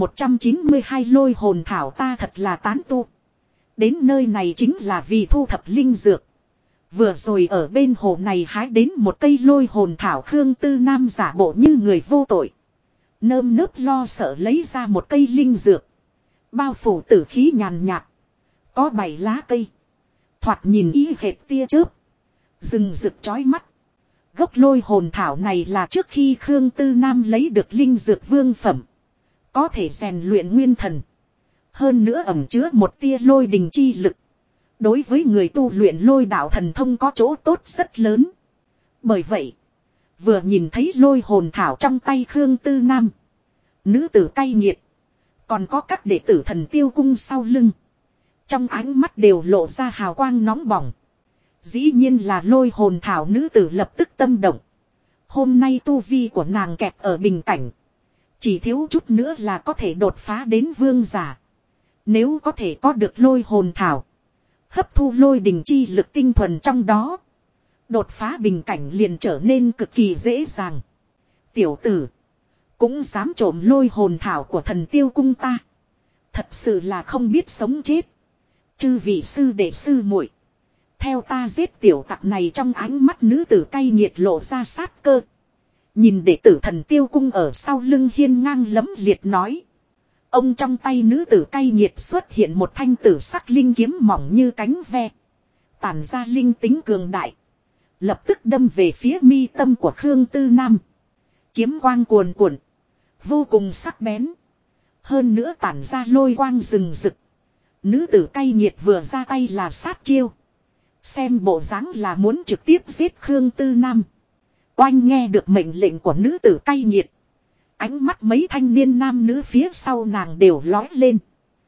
1192 lôi hồn thảo. Ta thật là tán tu. Đến nơi này chính là vì thu thập linh dược. Vừa rồi ở bên hồ này hái đến một cây lôi hồn thảo. Khương Tư Nam giả bộ như người vô tội. Nơm nớp lo sợ lấy ra một cây linh dược. Bao phủ tử khí nhàn nhạt. Có 7 lá cây. Thoạt nhìn ý hệt tia chớp. Rừng rực chói mắt. Gốc lôi hồn thảo này là trước khi Khương Tư Nam lấy được linh dược vương phẩm. Có thể rèn luyện nguyên thần. Hơn nữa ẩn chứa một tia lôi đình chi lực. Đối với người tu luyện lôi đạo thần thông có chỗ tốt rất lớn. Bởi vậy, vừa nhìn thấy lôi hồn thảo trong tay Khương Tư Nam. Nữ tử cay nghiệt. Còn có các đệ tử Thần Tiêu Cung sau lưng. Trong ánh mắt đều lộ ra hào quang nóng bỏng. Dĩ nhiên là lôi hồn thảo. Nữ tử lập tức tâm động. Hôm nay tu vi của nàng kẹt ở bình cảnh. Chỉ thiếu chút nữa là có thể đột phá đến vương giả. Nếu có thể có được lôi hồn thảo. Hấp thu lôi đình chi lực tinh thuần trong đó. Đột phá bình cảnh liền trở nên cực kỳ dễ dàng. Tiểu tử. Cũng dám trộm lôi hồn thảo của Thần Tiêu Cung ta. Thật sự là không biết sống chết. Chư vị sư đệ sư muội, theo ta giết tiểu tặc này. Trong ánh mắt nữ tử cay nghiệt lộ ra sát cơ. Nhìn đệ tử Thần Tiêu Cung ở sau lưng hiên ngang lấm liệt nói. Ông trong tay nữ tử cay nghiệt xuất hiện một thanh tử sắc linh kiếm mỏng như cánh ve. Tản ra linh tính cường đại. Lập tức đâm về phía mi tâm của Khương Tư Nam. Kiếm quang cuồn cuộn. Vô cùng sắc bén. Hơn nữa tản ra lôi quang rừng rực. Nữ tử cay nghiệt vừa ra tay là sát chiêu. Xem bộ dáng là muốn trực tiếp giết Khương Tư Nam. Oanh, nghe được mệnh lệnh của nữ tử cay nghiệt. Ánh mắt mấy thanh niên nam nữ phía sau nàng đều lói lên.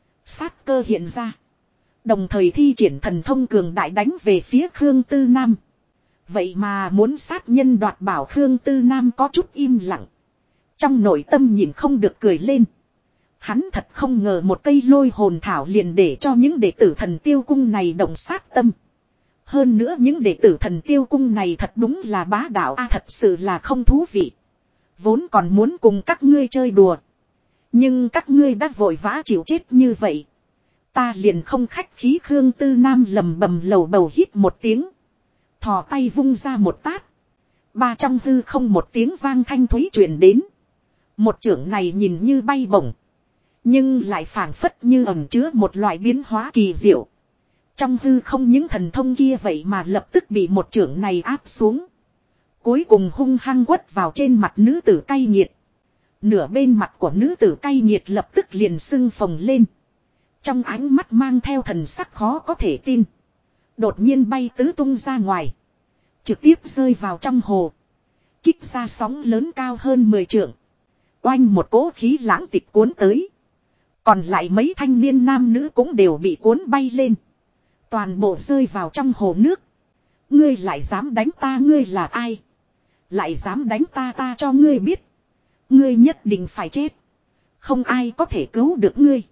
Sát cơ hiện ra. Đồng thời thi triển thần thông cường đại đánh về phía Khương Tư Nam. Vậy mà muốn sát nhân đoạt bảo. Khương Tư Nam có chút im lặng. Trong nội tâm nhìn không được cười lên. Hắn thật không ngờ một cây lôi hồn thảo liền để cho những đệ tử Thần Tiêu Cung này động sát tâm. Hơn nữa những đệ tử Thần Tiêu Cung này thật đúng là bá đạo. Thật sự là không thú vị. Vốn còn muốn cùng các ngươi chơi đùa. Nhưng các ngươi đã vội vã chịu chết như vậy. Ta liền không khách khí. Khương Tư Nam lầm bầm lầu bầu hít một tiếng. Thò tay vung ra một tát. Ba trong hư không một tiếng vang thanh thúy truyền đến. Một chưởng này nhìn như bay bổng. Nhưng lại phảng phất như ẩn chứa một loại biến hóa kỳ diệu. Trong hư không những thần thông kia vậy mà lập tức bị một chưởng này áp xuống. Cuối cùng hung hăng quất vào trên mặt nữ tử cay nghiệt. Nửa bên mặt của nữ tử cay nghiệt lập tức liền sưng phồng lên. Trong ánh mắt mang theo thần sắc khó có thể tin. Đột nhiên bay tứ tung ra ngoài. Trực tiếp rơi vào trong hồ. Kích ra sóng lớn cao hơn 10 trượng. Oanh, một cỗ khí lãng tịch cuốn tới. Còn lại mấy thanh niên nam nữ cũng đều bị cuốn bay lên. Toàn bộ rơi vào trong hồ nước. Ngươi lại dám đánh ta? Ngươi là ai? Lại dám đánh ta? Ta cho ngươi biết. Ngươi nhất định phải chết. Không ai có thể cứu được ngươi.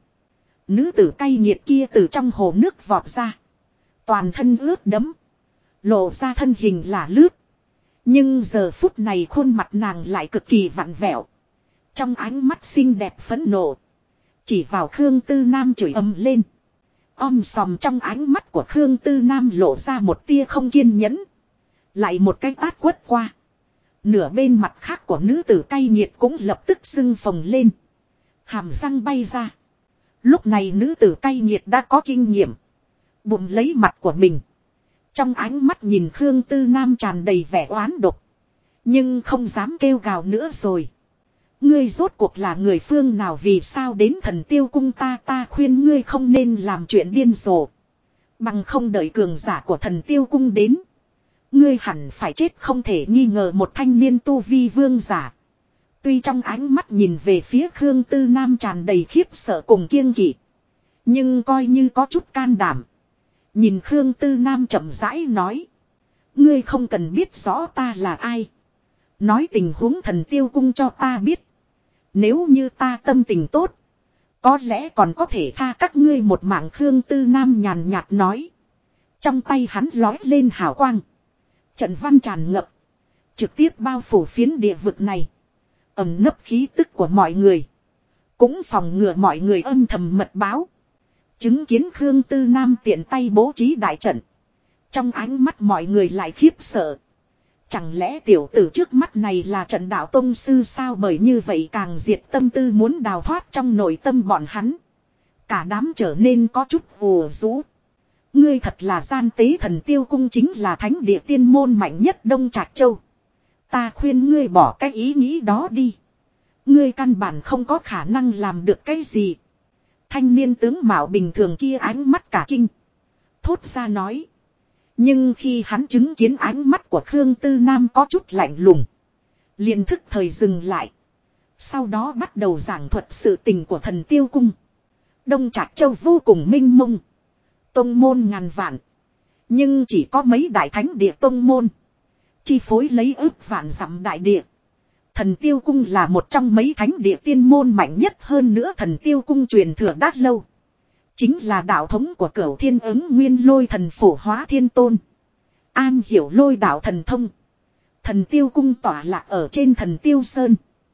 Nữ tử cay nghiệt kia từ trong hồ nước vọt ra. Toàn thân ướt đẫm. Lộ ra thân hình là lướt. Nhưng giờ phút này khuôn mặt nàng lại cực kỳ vặn vẹo. Trong ánh mắt xinh đẹp phẫn nộ. Chỉ vào Khương Tư Nam chửi ầm lên. Om sòm trong ánh mắt của Khương Tư Nam lộ ra một tia không kiên nhẫn. Lại một cái tát quất qua. Nửa bên mặt khác của nữ tử cay nghiệt cũng lập tức sưng phồng lên. Hàm răng bay ra. Lúc này nữ tử cay nghiệt đã có kinh nghiệm. Bụng lấy mặt của mình. Trong ánh mắt nhìn Khương Tư Nam tràn đầy vẻ oán độc. Nhưng không dám kêu gào nữa rồi. Ngươi rốt cuộc là người phương nào, vì sao đến Thần Tiêu cung ta khuyên ngươi không nên làm chuyện điên rồ. Bằng không đợi cường giả của Thần Tiêu cung đến. Ngươi hẳn phải chết không thể nghi ngờ. Một thanh niên tu vi vương giả. Tuy trong ánh mắt nhìn về phía Khương Tư Nam tràn đầy khiếp sợ cùng kiêng kỵ. Nhưng coi như có chút can đảm. Nhìn Khương Tư Nam chậm rãi nói. Ngươi không cần biết rõ ta là ai. Nói tình huống Thần Tiêu cung cho ta biết. Nếu như ta tâm tình tốt. Có lẽ còn có thể tha các ngươi một mạng. Khương Tư Nam nhàn nhạt nói. Trong tay hắn lói lên hào quang. Trận văn tràn ngập. Trực tiếp bao phủ phiến địa vực này. Ẩm nấp khí tức của mọi người. Cũng phòng ngừa mọi người âm thầm mật báo. Chứng kiến Khương Tư Nam tiện tay bố trí đại trận. Trong ánh mắt mọi người lại khiếp sợ. Chẳng lẽ tiểu tử trước mắt này là trận đạo tông sư sao? Bởi như vậy càng diệt tâm tư muốn đào thoát trong nội tâm bọn hắn. Cả đám trở nên có chút ùa rũ. Ngươi thật là gian tế. Thần Tiêu cung chính là thánh địa tiên môn mạnh nhất Đông Trạc Châu. Ta khuyên ngươi bỏ cái ý nghĩ đó đi. Ngươi căn bản không có khả năng làm được cái gì. Thanh niên tướng mạo bình thường kia ánh mắt cả kinh. Thốt ra nói. Nhưng khi hắn chứng kiến ánh mắt của Khương Tư Nam có chút lạnh lùng. Liền thức thời dừng lại. Sau đó bắt đầu giảng thuật sự tình của Thần Tiêu cung. Đông Trạc Châu vô cùng mênh mông. Tông môn ngàn vạn. Nhưng chỉ có mấy đại thánh địa tông môn. Chi phối lấy ước vạn dặm đại địa. Thần Tiêu cung là một trong mấy thánh địa tiên môn mạnh nhất, hơn nữa Thần Tiêu cung truyền thừa đã lâu. Chính là đạo thống của Cửu Thiên Ứng Nguyên Lôi Thần Phổ Hóa Thiên Tôn. An hiểu lôi đạo thần thông. Thần Tiêu cung tỏa lạc ở trên Thần Tiêu Sơn.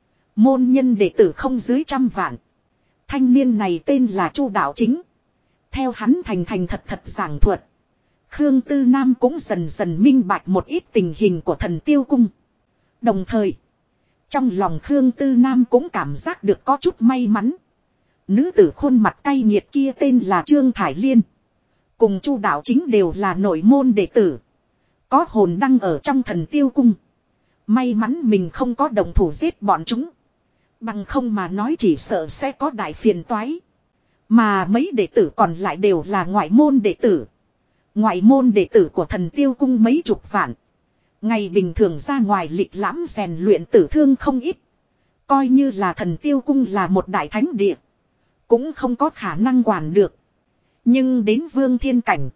Môn nhân đệ tử không dưới 100 vạn. Thanh niên này tên là Chu Đạo Chính. Theo hắn thành thật giảng thuật. Khương Tư Nam cũng dần dần minh bạch một ít tình hình của Thần Tiêu cung. Đồng thời, trong lòng Khương Tư Nam cũng cảm giác được có chút may mắn. Nữ tử khuôn mặt cay nghiệt kia tên là Trương Thải Liên. Cùng Chu Đạo Chính đều là nội môn đệ tử. Có hồn đăng ở trong Thần Tiêu cung. May mắn mình không có động thủ giết bọn chúng. Bằng không mà nói chỉ sợ sẽ có đại phiền toái. Mà mấy đệ tử còn lại đều là ngoại môn đệ tử. Ngoại môn đệ tử của Thần Tiêu cung mấy chục vạn. Ngày bình thường ra ngoài lịch lãm rèn luyện tử thương không ít. Coi như là Thần Tiêu cung là một đại thánh địa. Cũng không có khả năng quản được. Nhưng đến Vương Thiên Cảnh.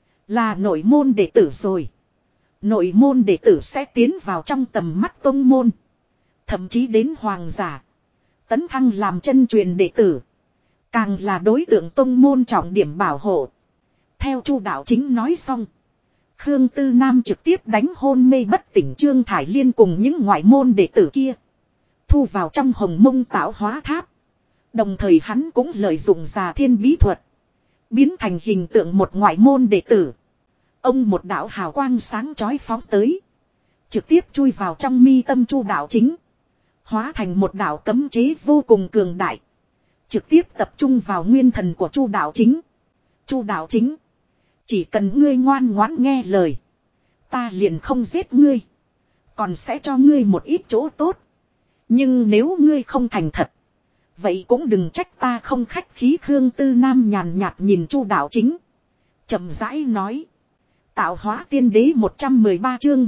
Là nội môn đệ tử rồi. Nội môn đệ tử sẽ tiến vào trong tầm mắt tông môn. Thậm chí đến hoàng giả. Tấn thăng làm chân truyền đệ tử. Càng là đối tượng tông môn trọng điểm bảo hộ. Theo Chu Đạo Chính nói xong. Khương Tư Nam trực tiếp đánh hôn mê bất tỉnh Trương Thải Liên cùng những ngoại môn đệ tử kia. Thu vào trong Hồng Mông Tạo Hóa Tháp. Đồng thời hắn cũng lợi dụng Già Thiên bí thuật. Biến thành hình tượng một ngoại môn đệ tử. Ông một đạo hào quang sáng chói phóng tới. Trực tiếp chui vào trong mi tâm Chu Đạo Chính. Hóa thành một đạo cấm chế vô cùng cường đại. Trực tiếp tập trung vào nguyên thần của Chu Đạo Chính. Chu Đạo Chính. Chỉ cần ngươi ngoan ngoãn nghe lời. Ta liền không giết ngươi. Còn sẽ cho ngươi một ít chỗ tốt. Nhưng nếu ngươi không thành thật. Vậy cũng đừng trách ta không khách khí. Khương Tư Nam nhàn nhạt nhìn Chu Đạo Chính. Chậm rãi nói. Tạo hóa tiên đế 113 chương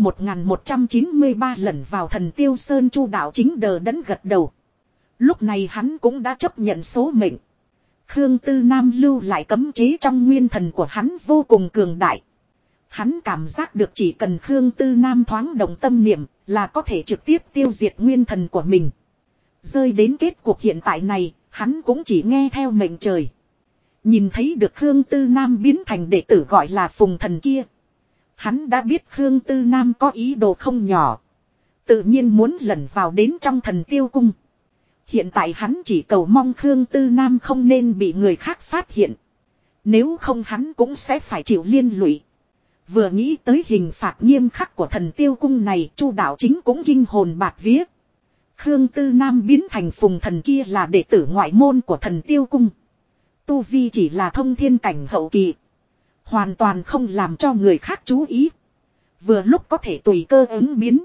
1193 lần vào Thần Tiêu Sơn. Chu Đạo Chính đờ đẫn gật đầu. Lúc này hắn cũng đã chấp nhận số mệnh. Khương Tư Nam lưu lại cấm chế trong nguyên thần của hắn vô cùng cường đại. Hắn cảm giác được chỉ cần Khương Tư Nam thoáng động tâm niệm là có thể trực tiếp tiêu diệt nguyên thần của mình. Rơi đến kết cuộc hiện tại này, hắn cũng chỉ nghe theo mệnh trời. Nhìn thấy được Khương Tư Nam biến thành đệ tử gọi là Phùng Thần kia. Hắn đã biết Khương Tư Nam có ý đồ không nhỏ. Tự nhiên muốn lẩn vào đến trong Thần Tiêu cung. Hiện tại hắn chỉ cầu mong Khương Tư Nam không nên bị người khác phát hiện. Nếu không hắn cũng sẽ phải chịu liên lụy. Vừa nghĩ tới hình phạt nghiêm khắc của thần tiêu cung này, Chu Đạo Chính cũng kinh hồn bạt vía. Khương Tư Nam biến thành phùng thần kia là đệ tử ngoại môn của thần tiêu cung. Tu vi chỉ là thông thiên cảnh hậu kỳ. Hoàn toàn không làm cho người khác chú ý. Vừa lúc có thể tùy cơ ứng biến.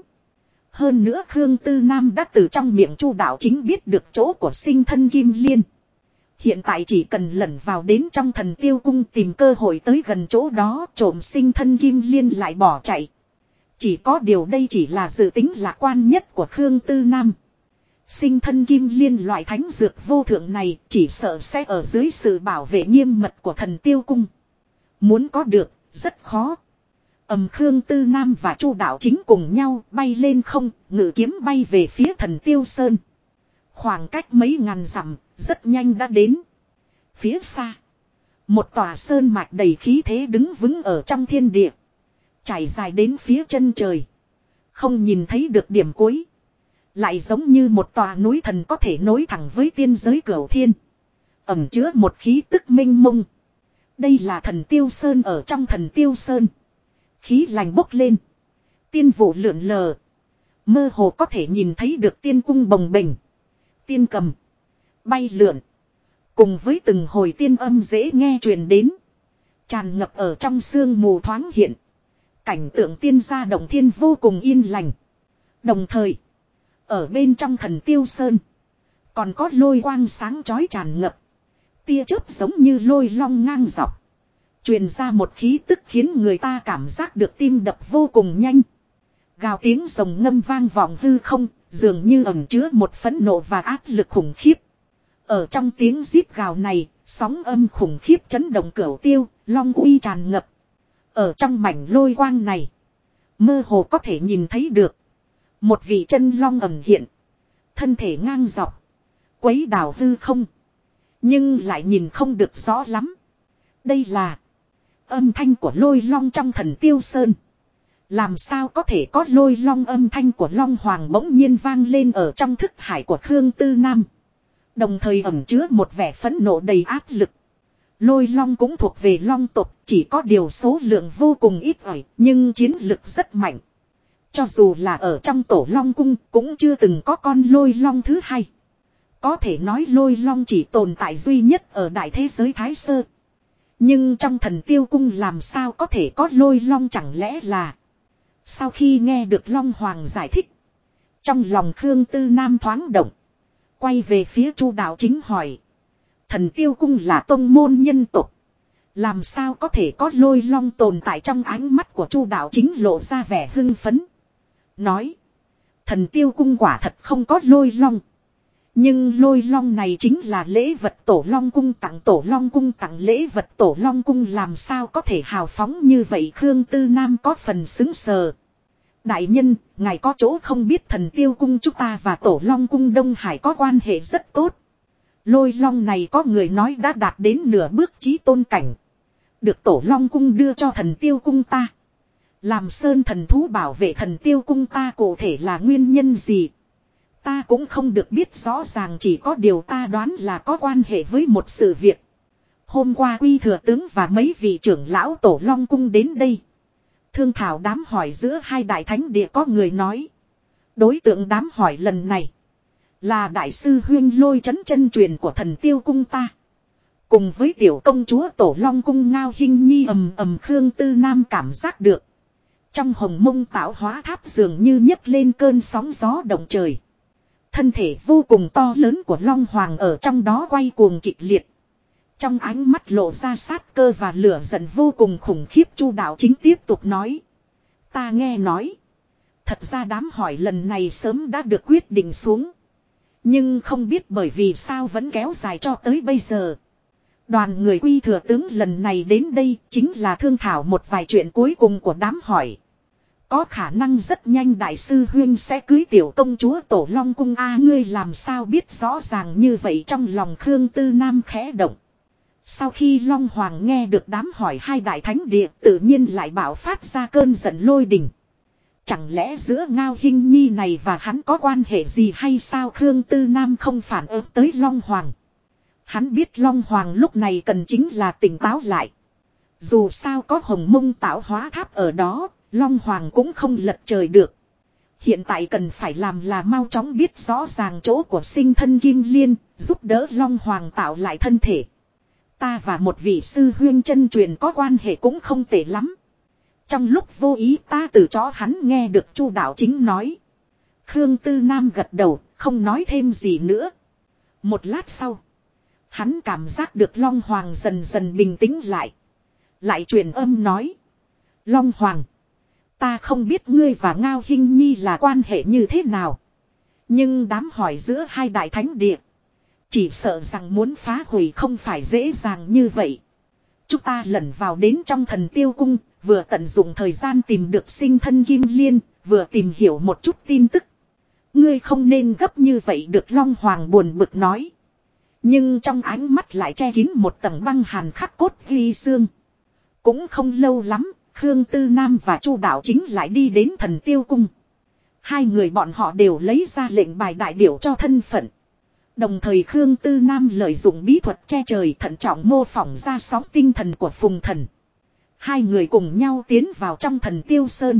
Hơn nữa Khương Tư Nam đã từ trong miệng Chu Đạo Chính biết được chỗ của sinh thân Kim Liên. Hiện tại chỉ cần lẩn vào đến trong thần tiêu cung tìm cơ hội tới gần chỗ đó trộm sinh thân Kim Liên lại bỏ chạy. Chỉ có điều đây chỉ là dự tính lạc quan nhất của Khương Tư Nam. Sinh thân Kim Liên loại thánh dược vô thượng này chỉ sợ sẽ ở dưới sự bảo vệ nghiêm mật của thần tiêu cung. Muốn có được, rất khó. Khương Tư Nam và Chu Đạo Chính cùng nhau bay lên không, ngự kiếm bay về phía thần tiêu sơn. Khoảng cách mấy ngàn dặm, rất nhanh đã đến. Phía xa, một tòa sơn mạch đầy khí thế đứng vững ở trong thiên địa. Trải dài đến phía chân trời. Không nhìn thấy được điểm cuối. Lại giống như một tòa núi thần có thể nối thẳng với tiên giới cửu thiên. Ẩn chứa một khí tức mênh mông. Đây là thần tiêu sơn ở trong thần tiêu sơn. Khí lành bốc lên. Tiên vụ lượn lờ. Mơ hồ có thể nhìn thấy được tiên cung bồng bềnh. Tiên cầm. Bay lượn. Cùng với từng hồi tiên âm dễ nghe truyền đến. Tràn ngập ở trong sương mù thoáng hiện. Cảnh tượng tiên gia động thiên vô cùng yên lành. Đồng thời. Ở bên trong thần tiêu sơn. Còn có lôi quang sáng chói tràn ngập. Tia chớp giống như lôi long ngang dọc. Truyền ra một khí tức khiến người ta cảm giác được tim đập vô cùng nhanh. Gào tiếng rồng ngâm vang vọng hư không, dường như ẩn chứa một phẫn nộ và áp lực khủng khiếp. Ở trong tiếng rít gào này, sóng âm khủng khiếp chấn động cửu tiêu, long uy tràn ngập. Ở trong mảnh lôi quang này, mơ hồ có thể nhìn thấy được. Một vị chân long ẩn hiện. Thân thể ngang dọc. Quấy đảo hư không. Nhưng lại nhìn không được rõ lắm. Đây là âm thanh của lôi long trong thần tiêu sơn. Làm sao có thể có lôi long âm thanh của long hoàng bỗng nhiên vang lên ở trong thức hải của Khương Tư Nam. Đồng thời ẩn chứa một vẻ phẫn nộ đầy áp lực. Lôi long cũng thuộc về long tộc, chỉ có điều số lượng vô cùng ít ỏi, nhưng chiến lực rất mạnh. Cho dù là ở trong tổ long cung cũng chưa từng có con lôi long thứ hai. Có thể nói lôi long chỉ tồn tại duy nhất ở đại thế giới Thái Sơ. Nhưng trong thần tiêu cung làm sao có thể có lôi long, chẳng lẽ là... Sau khi nghe được Long Hoàng giải thích. Trong lòng Khương Tư Nam thoáng động. Quay về phía Chu Đạo Chính hỏi. Thần tiêu cung là tông môn nhân tộc. Làm sao có thể có lôi long tồn tại? Trong ánh mắt của Chu Đạo Chính lộ ra vẻ hưng phấn. Nói. Thần tiêu cung quả thật không có lôi long. Nhưng lôi long này chính là lễ vật tổ long cung tặng. Tổ long cung tặng lễ vật tổ long cung làm sao có thể hào phóng như vậy? Khương Tư Nam có phần xứng sờ. Đại nhân, ngài có chỗ không biết, thần tiêu cung chúng ta và tổ long cung Đông Hải có quan hệ rất tốt. Lôi long này có người nói đã đạt đến nửa bước chí tôn cảnh. Được tổ long cung đưa cho thần tiêu cung ta. Làm sơn thần thú bảo vệ thần tiêu cung ta, cụ thể là nguyên nhân gì? Ta cũng không được biết rõ ràng, chỉ có điều ta đoán là có quan hệ với một sự việc. Hôm qua Quy thừa tướng và mấy vị trưởng lão tổ long cung đến đây. Thương thảo đám hỏi giữa hai đại thánh địa, có người nói. Đối tượng đám hỏi lần này là đại sư huyên Lôi Chấn chân truyền của thần tiêu cung ta. Cùng với tiểu công chúa tổ long cung Ngao Hinh Nhi. Khương Tư Nam cảm giác được. Trong hồng mông tạo hóa tháp dường như nhấc lên cơn sóng gió động trời. Thân thể vô cùng to lớn của Long Hoàng ở trong đó quay cuồng kịch liệt. Trong ánh mắt lộ ra sát cơ và lửa giận vô cùng khủng khiếp. Chu Đạo Chính tiếp tục nói. Ta nghe nói. Thật ra đám hỏi lần này sớm đã được quyết định xuống. Nhưng không biết bởi vì sao vẫn kéo dài cho tới bây giờ. Đoàn người Quy thừa tướng lần này đến đây chính là thương thảo một vài chuyện cuối cùng của đám hỏi. Có khả năng rất nhanh đại sư huyên sẽ cưới tiểu công chúa tổ long cung. Ngươi làm sao biết rõ ràng như vậy? Trong lòng Khương Tư Nam khẽ động. Sau khi Long Hoàng nghe được đám hỏi hai đại thánh địa, tự nhiên lại bạo phát ra cơn giận lôi đình. Chẳng lẽ giữa Ngao Hinh Nhi này và hắn có quan hệ gì hay sao? Khương Tư Nam không phản ứng tới Long Hoàng. Hắn biết Long Hoàng lúc này cần chính là tỉnh táo lại. Dù sao có Hồng Mông tạo hóa tháp ở đó, Long Hoàng cũng không lật trời được. Hiện tại cần phải làm là mau chóng biết rõ ràng chỗ của sinh thân Kim Liên, giúp đỡ Long Hoàng tạo lại thân thể. Ta và một vị sư huyên chân truyền có quan hệ cũng không tệ lắm. Trong lúc vô ý ta từ chó hắn nghe được Chu Đạo Chính nói. Khương Tư Nam gật đầu, không nói thêm gì nữa. Một lát sau, hắn cảm giác được Long Hoàng dần dần bình tĩnh lại. Lại truyền âm nói. Long Hoàng, ta không biết ngươi và Ngao Hinh Nhi là quan hệ như thế nào. Nhưng đám hỏi giữa hai đại thánh địa, chỉ sợ rằng muốn phá hủy không phải dễ dàng như vậy. Chúng ta lẩn vào đến trong Thần Tiêu Cung, vừa tận dụng thời gian tìm được sinh thân Kim Liên, vừa tìm hiểu một chút tin tức. Ngươi không nên gấp như vậy được, Long Hoàng buồn bực nói. Nhưng trong ánh mắt lại che kín một tầng băng hàn khắc cốt ghi xương. Cũng không lâu lắm, Khương Tư Nam và Chu Đạo Chính lại đi đến Thần Tiêu Cung. Hai người bọn họ đều lấy ra lệnh bài đại biểu cho thân phận. Đồng thời Khương Tư Nam lợi dụng bí thuật che trời thận trọng mô phỏng ra sóng tinh thần của Phùng Thần. Hai người cùng nhau tiến vào trong Thần Tiêu Sơn.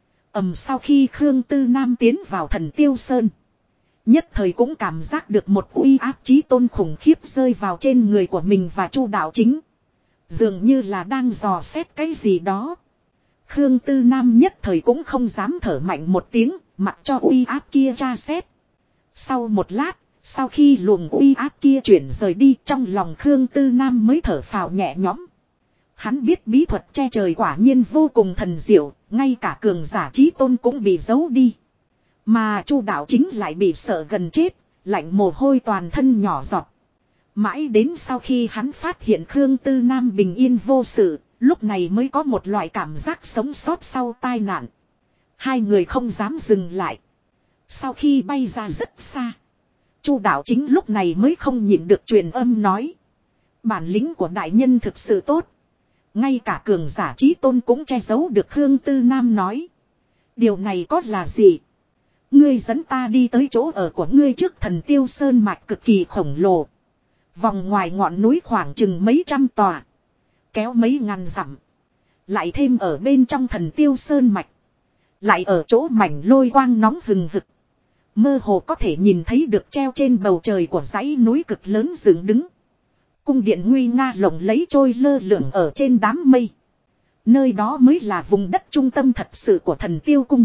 Sau khi Khương Tư Nam tiến vào Thần Tiêu Sơn, nhất thời cũng cảm giác được một uy áp chí tôn khủng khiếp rơi vào trên người của mình và Chu Đạo Chính. Dường như là đang dò xét cái gì đó. Khương Tư Nam nhất thời cũng không dám thở mạnh một tiếng, mặc cho uy áp kia tra xét. Sau một lát, sau khi luồng uy áp kia chuyển rời đi, trong lòng Khương Tư Nam mới thở phào nhẹ nhõm. Hắn biết bí thuật che trời quả nhiên vô cùng thần diệu, ngay cả cường giả chí tôn cũng bị giấu đi. Mà Chu Đạo Chính lại bị sợ gần chết, lạnh mồ hôi toàn thân nhỏ giọt. Mãi đến sau khi hắn phát hiện Khương Tư Nam bình yên vô sự, lúc này mới có một loại cảm giác sống sót sau tai nạn. Hai người không dám dừng lại. Sau khi bay ra rất xa, Chu Đạo Chính lúc này mới không nhịn được truyền âm nói. Bản lĩnh của đại nhân thực sự tốt. Ngay cả cường giả chí tôn cũng che giấu được, Khương Tư Nam nói. Điều này có là gì? Ngươi dẫn ta đi tới chỗ ở của ngươi trước Thần Tiêu Sơn mạch cực kỳ khổng lồ. Vòng ngoài ngọn núi khoảng chừng mấy trăm tòa. Kéo mấy ngàn dặm. Lại thêm ở bên trong Thần Tiêu Sơn mạch. Lại ở chỗ mảnh lôi quang nóng hừng hực. Mơ hồ có thể nhìn thấy được treo trên bầu trời của dãy núi cực lớn dựng đứng. Cung điện nguy nga lộng lẫy trôi lơ lửng ở trên đám mây. Nơi đó mới là vùng đất trung tâm thật sự của Thần Tiêu Cung.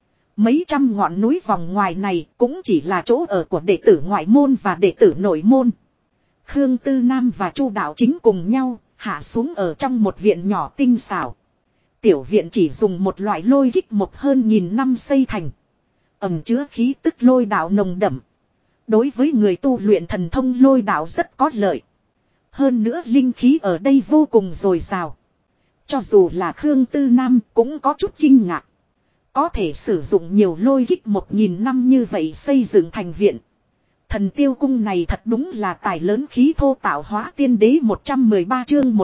Mấy trăm ngọn núi vòng ngoài này cũng chỉ là chỗ ở của đệ tử ngoại môn và đệ tử nội môn. Khương Tư Nam và Chu Đạo Chính cùng nhau hạ xuống ở trong một viện nhỏ tinh xảo. Tiểu viện chỉ dùng một loại lôi kích một hơn 1000 năm xây thành. Ẩn chứa khí tức lôi đạo nồng đậm. Đối với người tu luyện thần thông lôi đạo rất có lợi. Hơn nữa linh khí ở đây vô cùng dồi dào. Cho dù là Khương Tư Nam cũng có chút kinh ngạc. Có thể sử dụng nhiều lôi kích 1000 năm như vậy xây dựng thành viện. Thần Tiêu Cung này thật đúng là tài lớn khí thô tạo hóa tiên đế 113 chương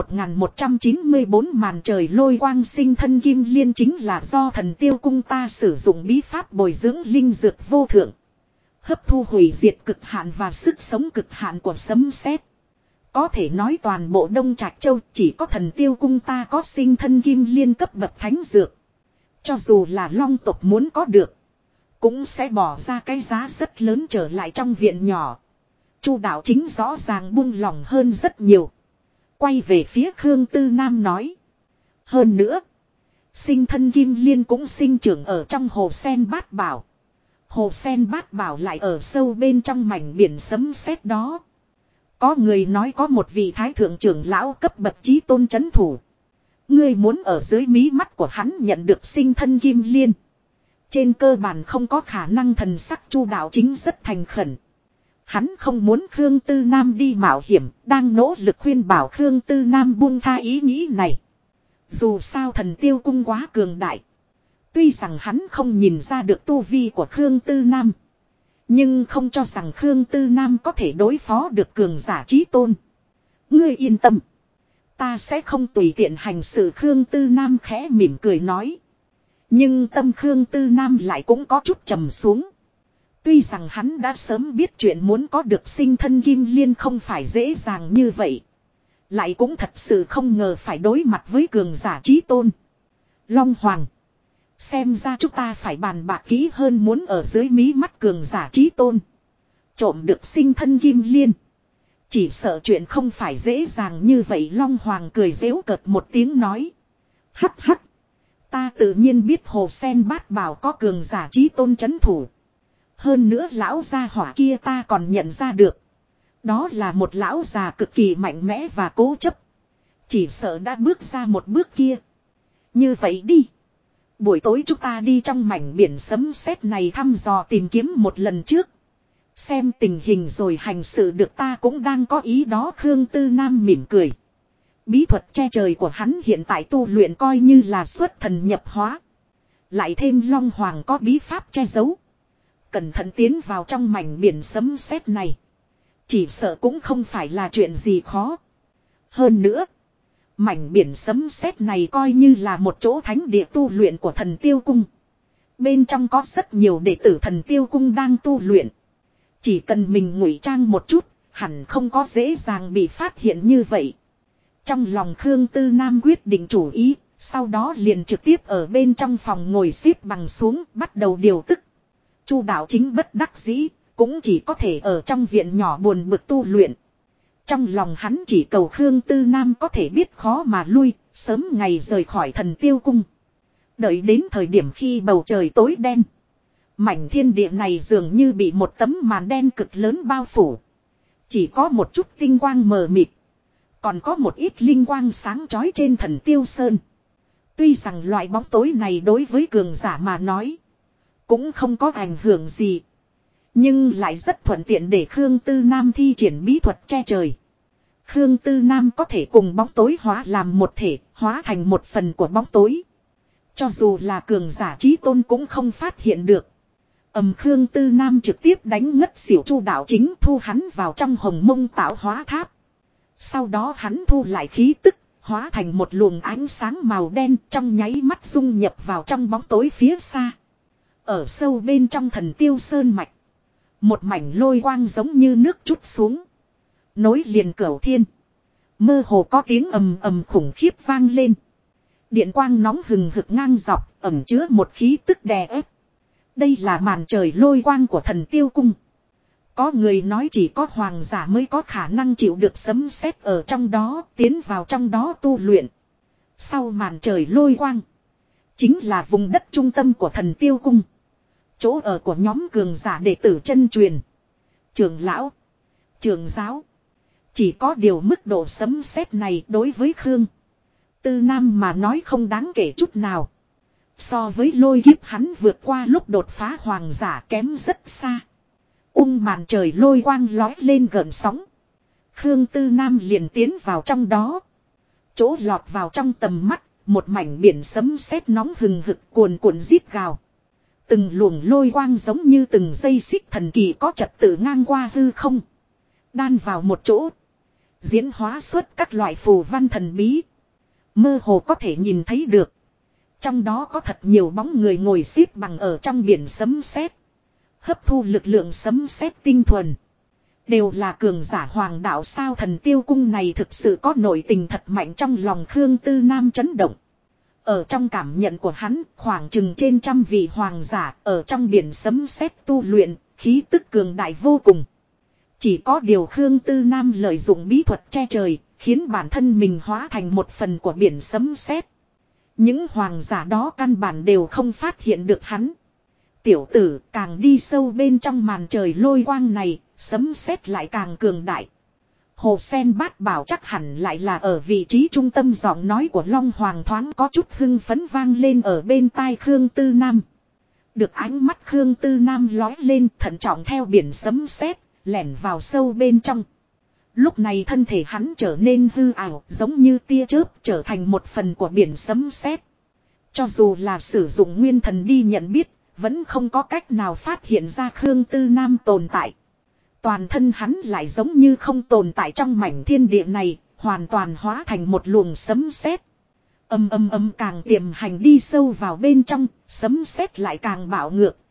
1194 màn trời lôi quang sinh thân Kim Liên chính là do Thần Tiêu Cung ta sử dụng bí pháp bồi dưỡng linh dược vô thượng. Hấp thu hủy diệt cực hạn và sức sống cực hạn của sấm sét. Có thể nói toàn bộ Đông Trạch Châu chỉ có Thần Tiêu Cung ta có sinh thân Kim Liên cấp bậc thánh dược. Cho dù là Long tộc muốn có được, cũng sẽ bỏ ra cái giá rất lớn trở lại trong viện nhỏ. Chu Đạo Chính rõ ràng buông lòng hơn rất nhiều. Quay về phía Khương Tư Nam nói. Hơn nữa, sinh thân Kim Liên cũng sinh trưởng ở trong hồ sen bát bảo. Hồ sen bát bảo lại ở sâu bên trong mảnh biển sấm sét đó. Có người nói có một vị thái thượng trưởng lão cấp bậc chí tôn chấn thủ. Ngươi muốn ở dưới mí mắt của hắn nhận được sinh thân Kim Liên. Trên cơ bản không có khả năng. Thần sắc Chu Đạo Chính rất thành khẩn. Hắn không muốn Khương Tư Nam đi mạo hiểm, đang nỗ lực khuyên bảo Khương Tư Nam buông tha ý nghĩ này. Dù sao Thần Tiêu Cung quá cường đại. Tuy rằng hắn không nhìn ra được tu vi của Khương Tư Nam, nhưng không cho rằng Khương Tư Nam có thể đối phó được cường giả chí tôn. Ngươi yên tâm, ta sẽ không tùy tiện hành sự. Khương Tư Nam khẽ mỉm cười nói. Nhưng tâm Khương Tư Nam lại cũng có chút trầm xuống. Tuy rằng hắn đã sớm biết chuyện muốn có được sinh thân kim liên không phải dễ dàng như vậy. Lại cũng thật sự không ngờ phải đối mặt với cường giả chí tôn. Long Hoàng. Xem ra chúng ta phải bàn bạc kỹ hơn, muốn ở dưới mí mắt cường giả chí tôn trộm được sinh thân kim liên. Chỉ sợ chuyện không phải dễ dàng như vậy. Long Hoàng cười giễu cợt một tiếng nói. Hắc hắc. Ta tự nhiên biết Hồ Sen Bát Bảo có cường giả chí tôn trấn thủ. Hơn nữa lão gia hỏa kia ta còn nhận ra được. Đó là một lão già cực kỳ mạnh mẽ và cố chấp. Chỉ sợ đã bước ra một bước kia. Như vậy đi. Buổi tối chúng ta đi trong mảnh biển sấm sét này thăm dò tìm kiếm một lần trước. Xem tình hình rồi hành sự được, ta cũng đang có ý đó. Khương Tư Nam mỉm cười. Bí thuật che trời của hắn hiện tại tu luyện coi như là xuất thần nhập hóa. Lại thêm Long Hoàng có bí pháp che giấu. Cẩn thận tiến vào trong mảnh biển sấm sét này. Chỉ sợ cũng không phải là chuyện gì khó. Hơn nữa. Mảnh biển sấm sét này coi như là một chỗ thánh địa tu luyện của Thần Tiêu Cung. Bên trong có rất nhiều đệ tử Thần Tiêu Cung đang tu luyện. Chỉ cần mình ngụy trang một chút, hẳn không có dễ dàng bị phát hiện như vậy. Trong lòng Khương Tư Nam quyết định chủ ý, sau đó liền trực tiếp ở bên trong phòng ngồi xếp bằng xuống, bắt đầu điều tức. Chu đạo chính bất đắc dĩ, cũng chỉ có thể ở trong viện nhỏ buồn bực tu luyện. Trong lòng hắn chỉ cầu Khương Tư Nam có thể biết khó mà lui, sớm ngày rời khỏi Thần Tiêu Cung. Đợi đến thời điểm khi bầu trời tối đen. Mảnh thiên địa này dường như bị một tấm màn đen cực lớn bao phủ. Chỉ có một chút tinh quang mờ mịt. Còn có một ít linh quang sáng chói trên Thần Tiêu Sơn. Tuy rằng loại bóng tối này đối với cường giả mà nói cũng không có ảnh hưởng gì. Nhưng lại rất thuận tiện để Khương Tư Nam thi triển bí thuật che trời. Khương Tư Nam có thể cùng bóng tối hóa làm một thể, hóa thành một phần của bóng tối. Cho dù là cường giả chí tôn cũng không phát hiện được. Khương Tư Nam trực tiếp đánh ngất xỉu Chu đạo chính, thu hắn vào trong Hồng Mông Tạo Hóa Tháp. Sau đó hắn thu lại khí tức, hóa thành một luồng ánh sáng màu đen, trong nháy mắt dung nhập vào trong bóng tối phía xa. Ở sâu bên trong Thần Tiêu Sơn mạch, một mảnh lôi quang giống như nước trút xuống, nối liền cửu thiên. Mơ hồ có tiếng ầm ầm khủng khiếp vang lên. Điện quang nóng hừng hực ngang dọc, ẩn chứa một khí tức đè ép. Đây là màn trời lôi quang của Thần Tiêu Cung. Có người nói chỉ có hoàng giả mới có khả năng chịu được sấm sét ở trong đó, tiến vào trong đó tu luyện. Sau màn trời lôi quang, chính là vùng đất trung tâm của Thần Tiêu Cung. Chỗ ở của nhóm cường giả đệ tử chân truyền, trưởng lão, trưởng giáo. Chỉ có điều mức độ sấm sét này đối với Khương Tư Nam mà nói không đáng kể chút nào. So với lôi kiếp hắn vượt qua lúc đột phá hoàng giả kém rất xa. Màn trời lôi quang lói lên gợn sóng. Khương Tư Nam liền tiến vào trong đó. Chỗ lọt vào trong tầm mắt, một mảnh biển sấm sét nóng hừng hực cuồn cuộn rít gào. Từng luồng lôi quang giống như từng dây xích thần kỳ có trật tự ngang qua hư không. Đan vào một chỗ. Diễn hóa xuất các loại phù văn thần bí. Mơ hồ có thể nhìn thấy được. Trong đó có thật nhiều bóng người ngồi xếp bằng ở trong biển sấm sét, hấp thu lực lượng sấm sét tinh thuần. Đều là cường giả hoàng đạo sao? Thần Tiêu Cung này thực sự có nội tình thật mạnh. Trong lòng Khương Tư Nam chấn động. Ở trong cảm nhận của hắn, khoảng chừng trên 100 vị hoàng giả ở trong biển sấm sét tu luyện, khí tức cường đại vô cùng. Chỉ có điều Khương Tư Nam lợi dụng bí thuật che trời, khiến bản thân mình hóa thành một phần của biển sấm sét. Những hoàng giả đó căn bản đều không phát hiện được hắn. Tiểu tử, càng đi sâu bên trong màn trời lôi quang này, sấm sét lại càng cường đại. Hồ Sen Bát Bảo chắc hẳn lại là ở vị trí trung tâm. Giọng nói của Long Hoàng thoáng có chút hưng phấn vang lên ở bên tai Khương Tư Nam. Được ánh mắt Khương Tư Nam lói lên, thận trọng theo biển sấm sét lẻn vào sâu bên trong. Lúc này thân thể hắn trở nên hư ảo, giống như tia chớp trở thành một phần của biển sấm sét. Cho dù là sử dụng nguyên thần đi nhận biết, vẫn không có cách nào phát hiện ra Khương Tư Nam tồn tại. Toàn thân hắn lại giống như không tồn tại trong mảnh thiên địa này, hoàn toàn hóa thành một luồng sấm sét. Càng tiềm hành đi sâu vào bên trong, sấm sét lại càng bạo ngược,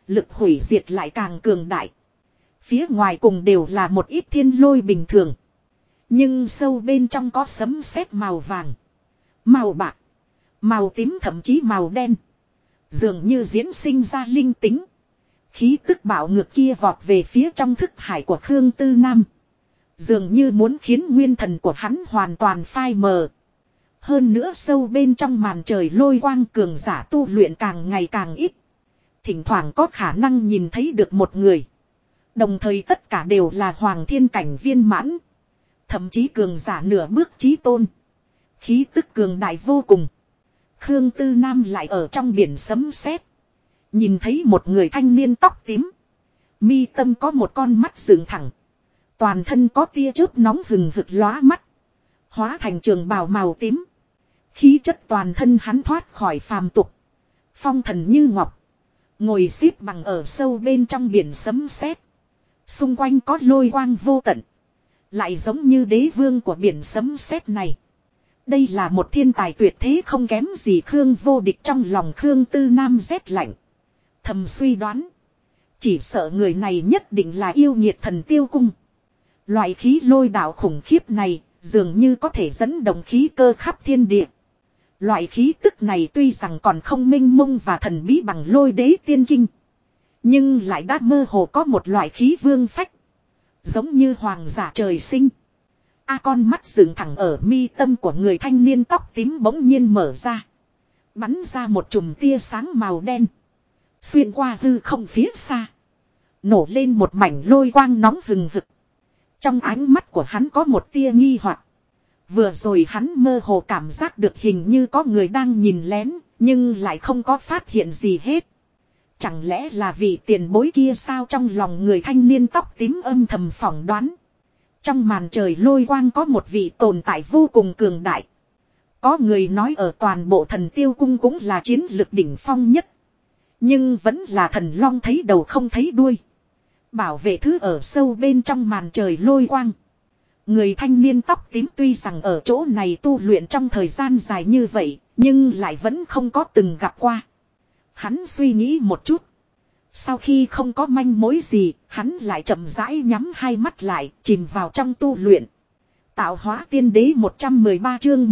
Lực hủy diệt lại càng cường đại. Phía ngoài cùng đều là một ít thiên lôi bình thường. Nhưng sâu bên trong có sấm sét màu vàng, màu bạc, màu tím thậm chí màu đen. Dường như diễn sinh ra linh tính. Khí tức bạo ngược kia vọt về phía trong thức hải của Khương Tư Nam. Dường như muốn khiến nguyên thần của hắn hoàn toàn phai mờ. Hơn nữa sâu bên trong màn trời lôi quang cường giả tu luyện càng ngày càng ít. Thỉnh thoảng có khả năng nhìn thấy được một người. Đồng thời tất cả đều là hoàng thiên cảnh viên mãn. Thậm chí cường giả nửa bước chí tôn. Khí tức cường đại vô cùng. Khương Tư Nam lại ở trong biển sấm sét. Nhìn thấy một người thanh niên tóc tím. Mi tâm có một con mắt dựng thẳng. Toàn thân có tia chớp nóng hừng hực lóa mắt. Hóa thành trường bào màu tím. Khí chất toàn thân hắn thoát khỏi phàm tục. Phong thần như ngọc. Ngồi xếp bằng ở sâu bên trong biển sấm sét. Xung quanh có lôi quang vô tận. Lại giống như đế vương của biển sấm sét này. Đây là một thiên tài tuyệt thế không kém gì Khương Vô Địch. Trong lòng Khương Tư Nam rét lạnh. Thầm suy đoán. Chỉ sợ người này nhất định là yêu nghiệt thần tiêu cung. Loại khí lôi đạo khủng khiếp này dường như có thể dẫn động khí cơ khắp thiên địa. Loại khí tức này tuy rằng còn không minh mông và thần bí bằng Lôi Đế Tiên Kinh. Nhưng lại đã mơ hồ có một loại khí vương phách. Giống như hoàng giả trời sinh. Con mắt dựng thẳng ở mi tâm của người thanh niên tóc tím bỗng nhiên mở ra. Bắn ra một chùm tia sáng màu đen. Xuyên qua hư không phía xa. Nổ lên một mảnh lôi quang nóng hừng hực. Trong ánh mắt của hắn có một tia nghi hoặc. Vừa rồi hắn mơ hồ cảm giác được hình như có người đang nhìn lén. Nhưng lại không có phát hiện gì hết. Chẳng lẽ là vị tiền bối kia sao, trong lòng người thanh niên tóc tím âm thầm phỏng đoán. Trong màn trời lôi quang có một vị tồn tại vô cùng cường đại. Có người nói ở toàn bộ thần tiêu cung cũng là chiến lực đỉnh phong nhất. Nhưng vẫn là thần long thấy đầu không thấy đuôi. Bảo vệ thứ ở sâu bên trong màn trời lôi quang. Người thanh niên tóc tím tuy rằng ở chỗ này tu luyện trong thời gian dài như vậy, nhưng lại vẫn không có từng gặp qua. Hắn suy nghĩ một chút. Sau khi không có manh mối gì, hắn lại chậm rãi nhắm hai mắt lại, chìm vào trong tu luyện. Tạo hóa tiên đế 113 chương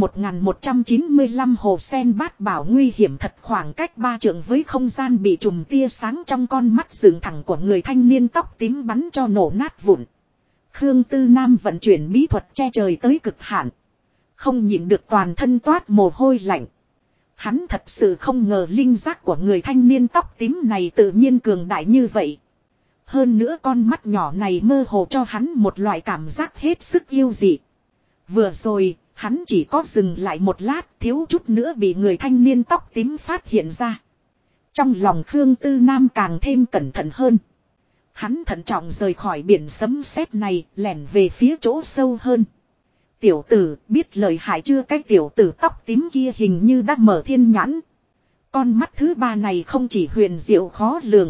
1195 hồ sen bát bảo nguy hiểm thật, khoảng cách 3 trượng với không gian bị chùm tia sáng trong con mắt dựng thẳng của người thanh niên tóc tím bắn cho nổ nát vụn. Khương Tư Nam vận chuyển bí thuật che trời tới cực hạn. Không nhịn được toàn thân toát mồ hôi lạnh. Hắn thật sự không ngờ linh giác của người thanh niên tóc tím này tự nhiên cường đại như vậy. Hơn nữa con mắt nhỏ này mơ hồ cho hắn một loại cảm giác hết sức yêu dị. Vừa rồi, hắn chỉ có dừng lại một lát, thiếu chút nữa bị người thanh niên tóc tím phát hiện ra. Trong lòng Khương Tư Nam càng thêm cẩn thận hơn. Hắn thận trọng rời khỏi biển sấm sét này, lẻn về phía chỗ sâu hơn. Tiểu tử biết lời hại chưa? Cái tiểu tử tóc tím kia hình như đã mở thiên nhãn. Con mắt thứ ba này không chỉ huyền diệu khó lường.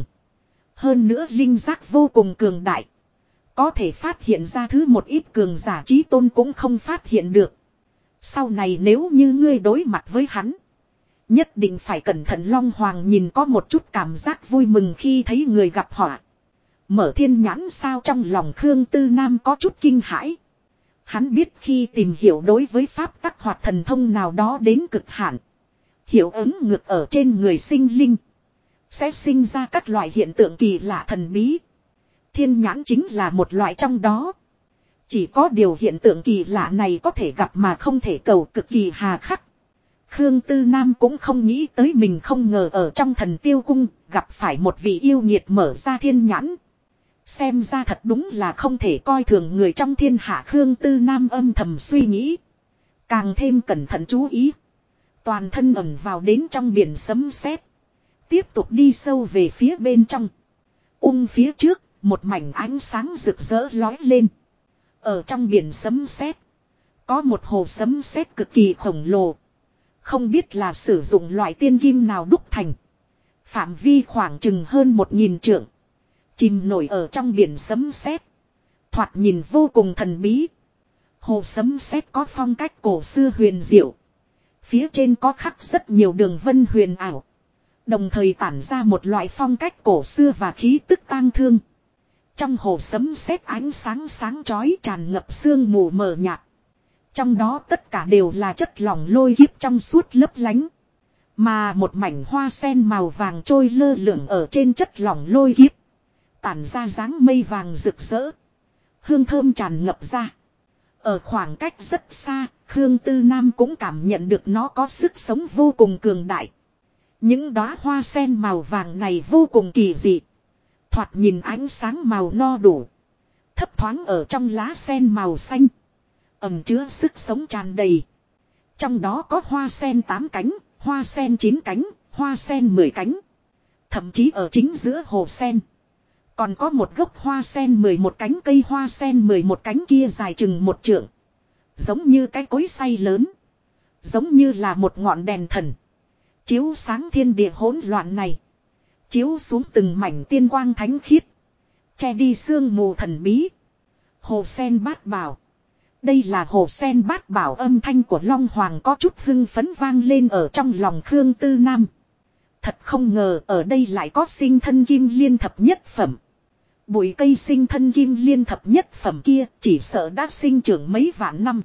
Hơn nữa linh giác vô cùng cường đại. Có thể phát hiện ra thứ một ít cường giả chí tôn cũng không phát hiện được. Sau này nếu như ngươi đối mặt với hắn, nhất định phải cẩn thận. Long Hoàng nhìn có một chút cảm giác vui mừng khi thấy người gặp họa. Mở thiên nhãn sao? Trong lòng Khương Tư Nam có chút kinh hãi. Hắn biết khi tìm hiểu đối với pháp tắc hoặc thần thông nào đó đến cực hạn, hiệu ứng ngược ở trên người sinh linh, sẽ sinh ra các loại hiện tượng kỳ lạ thần bí. Thiên nhãn chính là một loại trong đó. Chỉ có điều hiện tượng kỳ lạ này có thể gặp mà không thể cầu, cực kỳ hà khắc. Khương Tư Nam cũng không nghĩ tới mình không ngờ ở trong thần tiêu cung gặp phải một vị yêu nghiệt mở ra thiên nhãn. Xem ra thật đúng là không thể coi thường người trong thiên hạ. Khương Tư Nam âm thầm suy nghĩ. Càng thêm cẩn thận chú ý. Toàn thân ẩn vào đến trong biển sấm sét. Tiếp tục đi sâu về phía bên trong. Phía trước, một mảnh ánh sáng rực rỡ lói lên. Ở trong biển sấm sét, có một hồ sấm sét cực kỳ khổng lồ. Không biết là sử dụng loại tiên kim nào đúc thành. Phạm vi khoảng chừng hơn 1000 trượng. Chìm nổi ở trong biển sấm sét, thoạt nhìn vô cùng thần bí. Hồ sấm sét có phong cách cổ xưa huyền diệu. Phía trên có khắc rất nhiều đường vân huyền ảo. Đồng thời tản ra một loại phong cách cổ xưa và khí tức tang thương. Trong hồ sấm sét ánh sáng sáng chói tràn ngập sương mù mờ nhạt. Trong đó tất cả đều là chất lỏng lôi kiếp trong suốt lấp lánh. Mà một mảnh hoa sen màu vàng trôi lơ lửng ở trên chất lỏng lôi kiếp. Tản ra dáng mây vàng rực rỡ. Hương thơm tràn ngập ra. Ở khoảng cách rất xa, Khương Tư Nam cũng cảm nhận được nó có sức sống vô cùng cường đại. Những đóa hoa sen màu vàng này vô cùng kỳ dị. Thoạt nhìn ánh sáng màu no đủ. Thấp thoáng ở trong lá sen màu xanh. Ẩn chứa sức sống tràn đầy. Trong đó có hoa sen 8 cánh, hoa sen 9 cánh, hoa sen 10 cánh. Thậm chí ở chính giữa hồ sen. Còn có một gốc hoa sen 11 cánh, cây hoa sen 11 cánh kia dài chừng 1 trượng. Giống như cái cối xay lớn. Giống như là một ngọn đèn thần. Chiếu sáng thiên địa hỗn loạn này. Chiếu xuống từng mảnh tiên quang thánh khiết. Che đi sương mù thần bí. Hồ sen bát bảo. Đây là hồ sen bát bảo, âm thanh của Long Hoàng có chút hưng phấn vang lên ở trong lòng Khương Tư Nam. Thật không ngờ ở đây lại có sinh thân kim liên thập nhất phẩm. Bụi cây sinh thân kim liên thập nhất phẩm kia chỉ sợ đã sinh trưởng mấy vạn năm.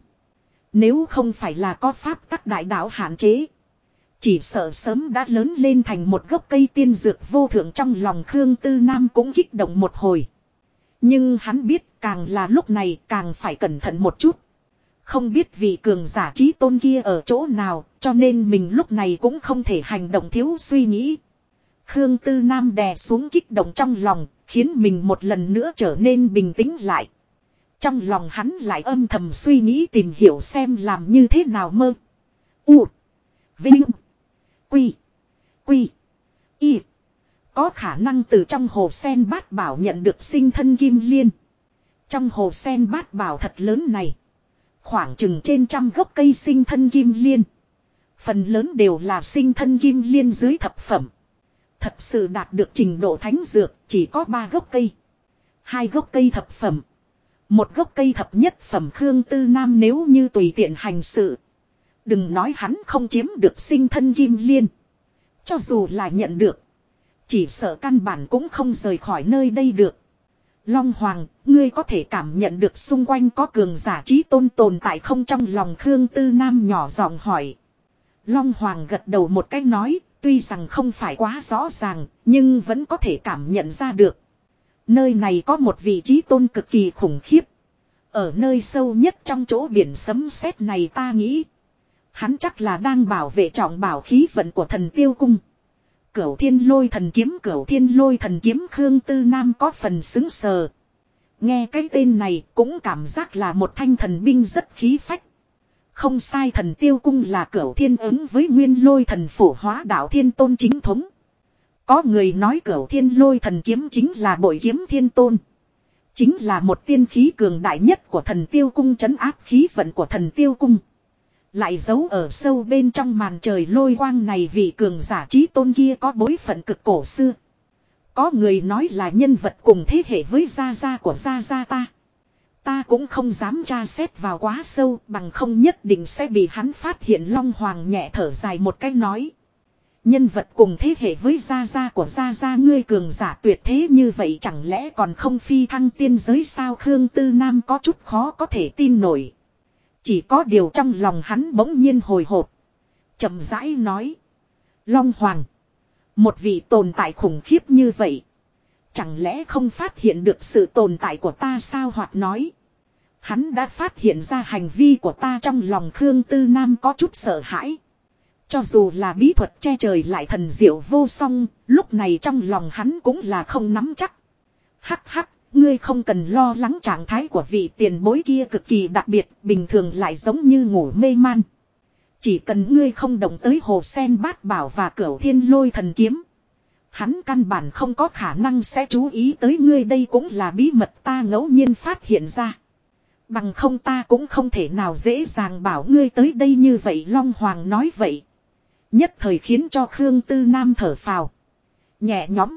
Nếu không phải là có pháp tắc đại đạo hạn chế, chỉ sợ sớm đã lớn lên thành một gốc cây tiên dược vô thượng. Trong lòng Khương Tư Nam cũng kích động một hồi. Nhưng hắn biết càng là lúc này càng phải cẩn thận một chút. Không biết vị cường giả trí tôn kia ở chỗ nào, cho nên mình lúc này cũng không thể hành động thiếu suy nghĩ. Khương Tư Nam đè xuống kích động trong lòng, khiến mình một lần nữa trở nên bình tĩnh lại. Trong lòng hắn lại âm thầm suy nghĩ tìm hiểu xem làm như thế nào mơ. U. Vinh. Quy. Quy. Y. Có khả năng từ trong hồ sen bát bảo nhận được sinh thân kim liên. Trong hồ sen bát bảo thật lớn này, khoảng chừng trên 100 gốc cây sinh thân kim liên. Phần lớn đều là sinh thân kim liên dưới thập phẩm. Thật sự đạt được trình độ thánh dược chỉ có 3 gốc cây. 2 gốc cây thập phẩm. 1 gốc cây thập nhất phẩm. Khương Tư Nam nếu như tùy tiện hành sự, đừng nói hắn không chiếm được sinh thân kim liên. Cho dù là nhận được, chỉ sợ căn bản cũng không rời khỏi nơi đây được. Long Hoàng, ngươi có thể cảm nhận được xung quanh có cường giả trí tôn tồn tại không? Trong lòng Khương Tư Nam nhỏ giọng hỏi. Long Hoàng gật đầu một cái nói, tuy rằng không phải quá rõ ràng, nhưng vẫn có thể cảm nhận ra được. Nơi này có một vị trí tôn cực kỳ khủng khiếp. Ở nơi sâu nhất trong chỗ biển sấm sét này, ta nghĩ hắn chắc là đang bảo vệ trọng bảo khí vận của Thần Tiêu Cung. Cửu Thiên Lôi Thần Kiếm. Cửu Thiên Lôi Thần Kiếm. Khương Tư Nam có phần sững sờ. Nghe cái tên này cũng cảm giác là một thanh thần binh rất khí phách. Không sai, Thần Tiêu Cung là Cửu Thiên ứng với Nguyên Lôi Thần Phủ hóa đạo thiên tôn chính thống. Có người nói Cửu Thiên Lôi Thần Kiếm chính là bội kiếm thiên tôn. Chính là một tiên khí cường đại nhất của Thần Tiêu Cung, trấn áp khí vận của Thần Tiêu Cung. Lại giấu ở sâu bên trong màn trời lôi quang này vị cường giả trí tôn kia có bối phận cực cổ xưa. Có người nói là nhân vật cùng thế hệ với gia gia của gia gia ta. Ta cũng không dám tra xét vào quá sâu, bằng không nhất định sẽ bị hắn phát hiện. Long Hoàng nhẹ thở dài một cái nói. Nhân vật cùng thế hệ với gia gia của gia gia ngươi, cường giả tuyệt thế như vậy chẳng lẽ còn không phi thăng tiên giới sao? Khương Tư Nam có chút khó có thể tin nổi. Chỉ có điều trong lòng hắn bỗng nhiên hồi hộp. Chậm rãi nói. Long Hoàng, một vị tồn tại khủng khiếp như vậy, chẳng lẽ không phát hiện được sự tồn tại của ta sao? Hoặc nói, hắn đã phát hiện ra hành vi của ta? Trong lòng Khương Tư Nam có chút sợ hãi. Cho dù là bí thuật che trời lại thần diệu vô song, lúc này trong lòng hắn cũng là không nắm chắc. Hắc hắc, ngươi không cần lo lắng, trạng thái của vị tiền bối kia cực kỳ đặc biệt, bình thường lại giống như ngủ mê man. Chỉ cần ngươi không động tới hồ sen bát bảo và Cửu Thiên Lôi Thần Kiếm, hắn căn bản không có khả năng sẽ chú ý tới ngươi. Đây cũng là bí mật ta ngẫu nhiên phát hiện ra. Bằng không ta cũng không thể nào dễ dàng bảo ngươi tới đây như vậy. Long Hoàng nói vậy, nhất thời khiến cho Khương Tư Nam thở phào nhẹ nhõm.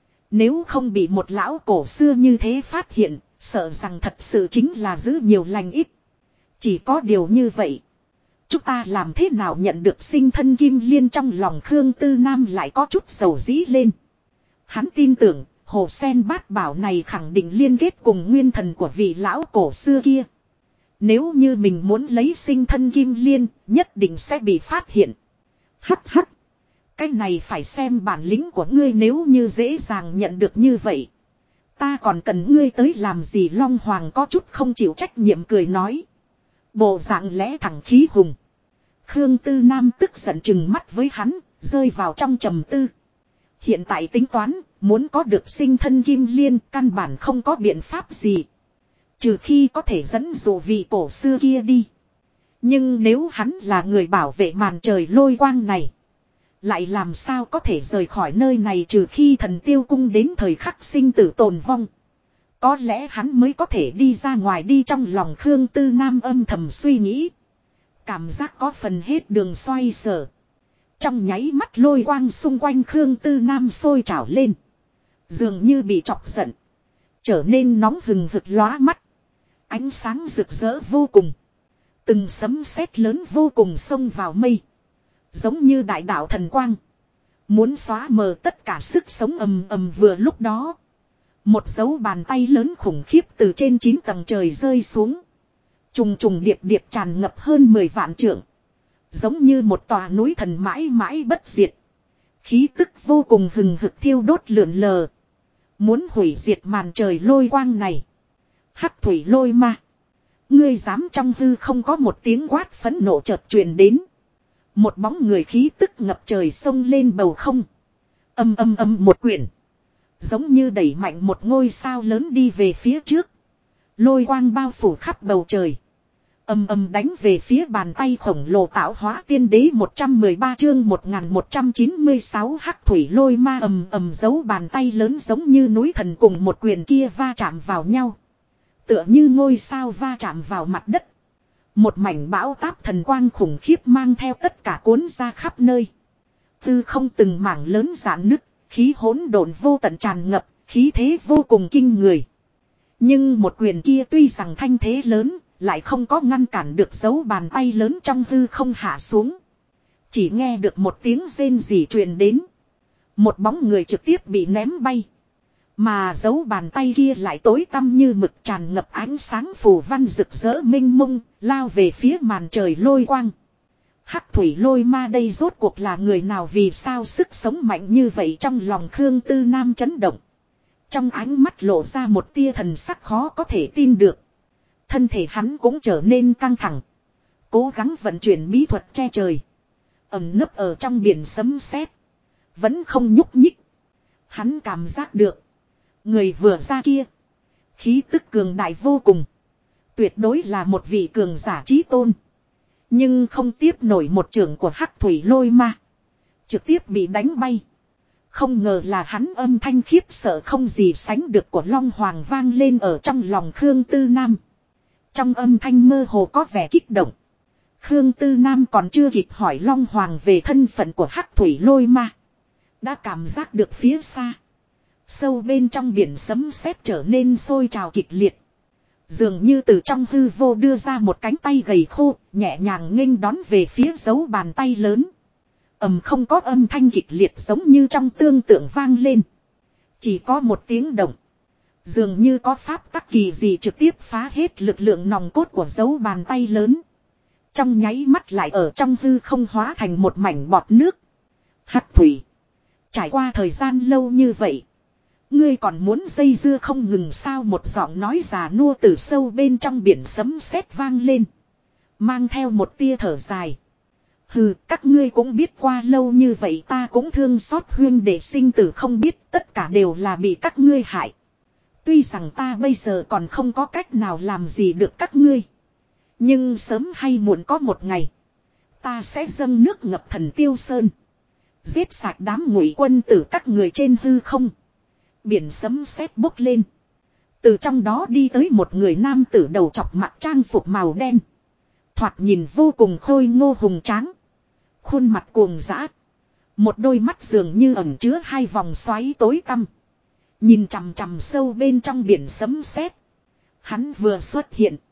Nếu không bị một lão cổ xưa như thế phát hiện, sợ rằng thật sự chính là giữ nhiều lành ít. Chỉ có điều như vậy, chúng ta làm thế nào nhận được sinh thân kim liên trong lòng Khương Tư Nam lại có chút dầu dĩ lên. Hắn tin tưởng, hồ sen bát bảo này khẳng định liên kết cùng nguyên thần của vị lão cổ xưa kia. Nếu như mình muốn lấy sinh thân kim liên, nhất định sẽ bị phát hiện. Hắc hắc. Cái này phải xem bản lĩnh của ngươi, nếu như dễ dàng nhận được như vậy. Ta còn cần ngươi tới làm gì? Long Hoàng có chút không chịu trách nhiệm cười nói. Bộ dạng lẽ thẳng khí hùng. Khương Tư Nam tức giận chừng mắt với hắn, rơi vào trong trầm tư. Hiện tại tính toán, muốn có được sinh thân kim liên, căn bản không có biện pháp gì. Trừ khi có thể dẫn dụ vị cổ xưa kia đi. Nhưng nếu hắn là người bảo vệ màn trời lôi quang này, lại làm sao có thể rời khỏi nơi này, trừ khi thần tiêu cung đến thời khắc sinh tử tồn vong. Có lẽ hắn mới có thể đi ra ngoài đi. Trong lòng Khương Tư Nam âm thầm suy nghĩ. Cảm giác có phần hết đường xoay sở. Trong nháy mắt lôi quang xung quanh Khương Tư Nam sôi trào lên. Dường như bị chọc giận. Trở nên nóng hừng hực lóa mắt. Ánh sáng rực rỡ vô cùng. Từng sấm sét lớn vô cùng xông vào mây. Giống như đại đạo thần quang. Muốn xóa mờ tất cả sức sống. Ầm ầm. Vừa lúc đó, một dấu bàn tay lớn khủng khiếp từ trên 9 tầng trời rơi xuống. Trùng trùng điệp điệp tràn ngập hơn 10 vạn trượng. Giống như một tòa núi thần mãi mãi bất diệt. Khí tức vô cùng hừng hực thiêu đốt lượn lờ. Muốn hủy diệt màn trời lôi quang này. Hắc thủy lôi ma. Ngươi dám? Trong hư không có một tiếng quát phẫn nộ chợt truyền đến. Một bóng người khí tức ngập trời xông lên bầu không. Âm âm âm một quyển. Giống như đẩy mạnh một ngôi sao lớn đi về phía trước. Lôi quang bao phủ khắp bầu trời. Âm âm đánh về phía bàn tay khổng lồ tạo hóa tiên đế. 113 chương 1196 hắc thủy lôi ma. Ầm ầm. Dấu bàn tay lớn giống như núi thần cùng một quyền kia va chạm vào nhau. Tựa như ngôi sao va chạm vào mặt đất. Một mảnh bão táp thần quang khủng khiếp mang theo tất cả cuốn ra khắp nơi. Tư không từng mảng lớn rạn nứt, khí hỗn độn vô tận tràn ngập, khí thế vô cùng kinh người. Nhưng một quyền kia tuy rằng thanh thế lớn, lại không có ngăn cản được dấu bàn tay lớn trong hư không hạ xuống. Chỉ nghe được một tiếng rên rỉ truyền đến. Một bóng người trực tiếp bị ném bay. Mà dấu bàn tay kia lại tối tăm như mực, tràn ngập ánh sáng phù văn rực rỡ minh mông, lao về phía màn trời lôi quang. Hắc thủy lôi ma đây rốt cuộc là người nào, vì sao sức sống mạnh như vậy? Trong lòng Khương Tư Nam chấn động. Trong ánh mắt lộ ra một tia thần sắc khó có thể tin được. Thân thể hắn cũng trở nên căng thẳng. Cố gắng vận chuyển bí thuật che trời. Ẩn nấp ở trong biển sấm sét, vẫn không nhúc nhích. Hắn cảm giác được, người vừa ra kia, khí tức cường đại vô cùng. Tuyệt đối là một vị cường giả chí tôn. Nhưng không tiếp nổi một chưởng của hắc thủy lôi ma. Trực tiếp bị đánh bay. Không ngờ là hắn. Âm thanh khiếp sợ không gì sánh được của Long Hoàng vang lên ở trong lòng Khương Tư Nam. Trong âm thanh mơ hồ có vẻ kích động. Khương Tư Nam còn chưa kịp hỏi Long Hoàng về thân phận của hắc thủy lôi ma, đã cảm giác được phía xa, sâu bên trong biển sấm sét trở nên sôi trào kịch liệt. Dường như từ trong hư vô đưa ra một cánh tay gầy khô, nhẹ nhàng nghênh đón về phía dấu bàn tay lớn. Không có âm thanh kịch liệt giống như trong tương tượng vang lên. Chỉ có một tiếng động. Dường như có pháp tắc kỳ gì trực tiếp phá hết lực lượng nòng cốt của dấu bàn tay lớn. Trong nháy mắt lại ở trong hư không hóa thành một mảnh bọt nước. Hắc thủy. Trải qua thời gian lâu như vậy, ngươi còn muốn dây dưa không ngừng sao? Một giọng nói già nua từ sâu bên trong biển sấm sét vang lên, mang theo một tia thở dài. Hừ, các ngươi cũng biết qua lâu như vậy ta cũng thương xót huyên đệ sinh tử không biết, tất cả đều là bị các ngươi hại. Tuy rằng ta bây giờ còn không có cách nào làm gì được các ngươi, nhưng sớm hay muộn có một ngày, ta sẽ dâng nước ngập Thần Tiêu Sơn, giết sạch đám ngụy quân tử các người trên hư không. Biển sấm sét bốc lên. Từ trong đó đi tới một người nam tử đầu chọc, mặc trang phục màu đen. Thoạt nhìn vô cùng khôi ngô hùng tráng. Khuôn mặt cuồng dã. Một đôi mắt dường như ẩn chứa hai vòng xoáy tối tăm. Nhìn chằm chằm sâu bên trong biển sấm sét. Hắn vừa xuất hiện,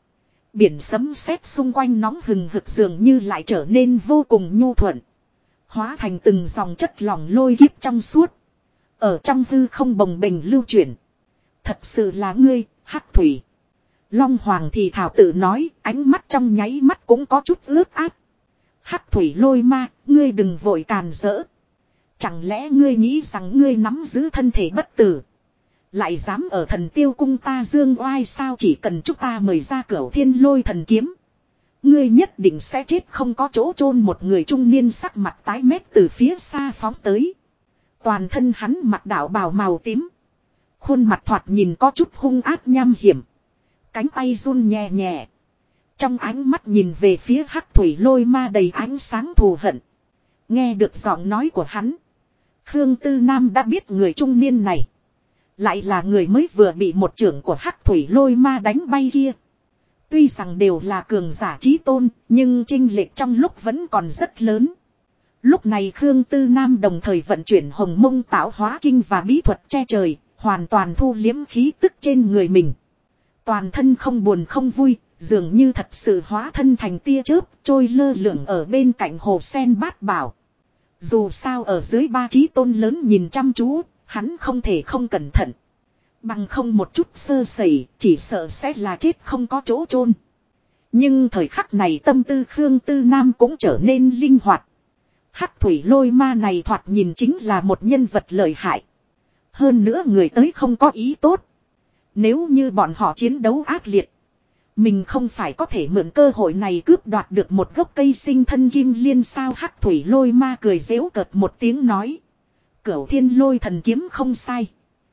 Biển sấm sét xung quanh nóng hừng hực dường như lại trở nên vô cùng nhu thuận. Hóa thành từng dòng chất lỏng lôi kiếp trong suốt. Ở trong hư không bồng bềnh lưu chuyển. Thật sự là ngươi, Hắc Thủy. Long Hoàng thì thảo tự nói, ánh mắt trong nháy mắt cũng có chút ướt át. Hắc Thủy Lôi Ma, ngươi đừng vội càn rỡ. Chẳng lẽ ngươi nghĩ rằng ngươi nắm giữ thân thể bất tử, lại dám ở Thần Tiêu cung ta dương oai sao? Chỉ cần chúng ta mời ra Cửu Thiên Lôi Thần Kiếm, ngươi nhất định sẽ chết không có chỗ chôn. Một người trung niên sắc mặt tái mét từ phía xa phóng tới. Toàn thân hắn mặc đạo bào màu tím. Khuôn mặt thoạt nhìn có chút hung ác nham hiểm. Cánh tay run nhẹ nhẹ. Trong ánh mắt nhìn về phía Hắc Thủy Lôi Ma đầy ánh sáng thù hận. Nghe được giọng nói của hắn, Khương Tư Nam đã biết người trung niên này lại là người mới vừa bị một chưởng của Hắc Thủy Lôi Ma đánh bay kia. Tuy rằng đều là cường giả chí tôn, nhưng chênh lệch trong lúc vẫn còn rất lớn. Lúc này Khương Tư Nam đồng thời vận chuyển Hồng Mông Tạo Hóa Kinh và bí thuật che trời, hoàn toàn thu liếm khí tức trên người mình. Toàn thân không buồn không vui, dường như thật sự hóa thân thành tia chớp, trôi lơ lửng ở bên cạnh hồ sen bát bảo. Dù sao ở dưới ba chí tôn lớn nhìn chăm chú, hắn không thể không cẩn thận. Bằng không một chút sơ sẩy, chỉ sợ sẽ là chết không có chỗ chôn. Nhưng thời khắc này tâm tư Khương Tư Nam cũng trở nên linh hoạt. Hắc Thủy Lôi Ma này thoạt nhìn chính là một nhân vật lợi hại. Hơn nữa người tới không có ý tốt. Nếu như bọn họ chiến đấu ác liệt, mình không phải có thể mượn cơ hội này cướp đoạt được một gốc cây sinh thân kim liên sao? Hắc Thủy Lôi Ma cười giễu cợt một tiếng nói. Cửu Thiên Lôi Thần Kiếm không sai.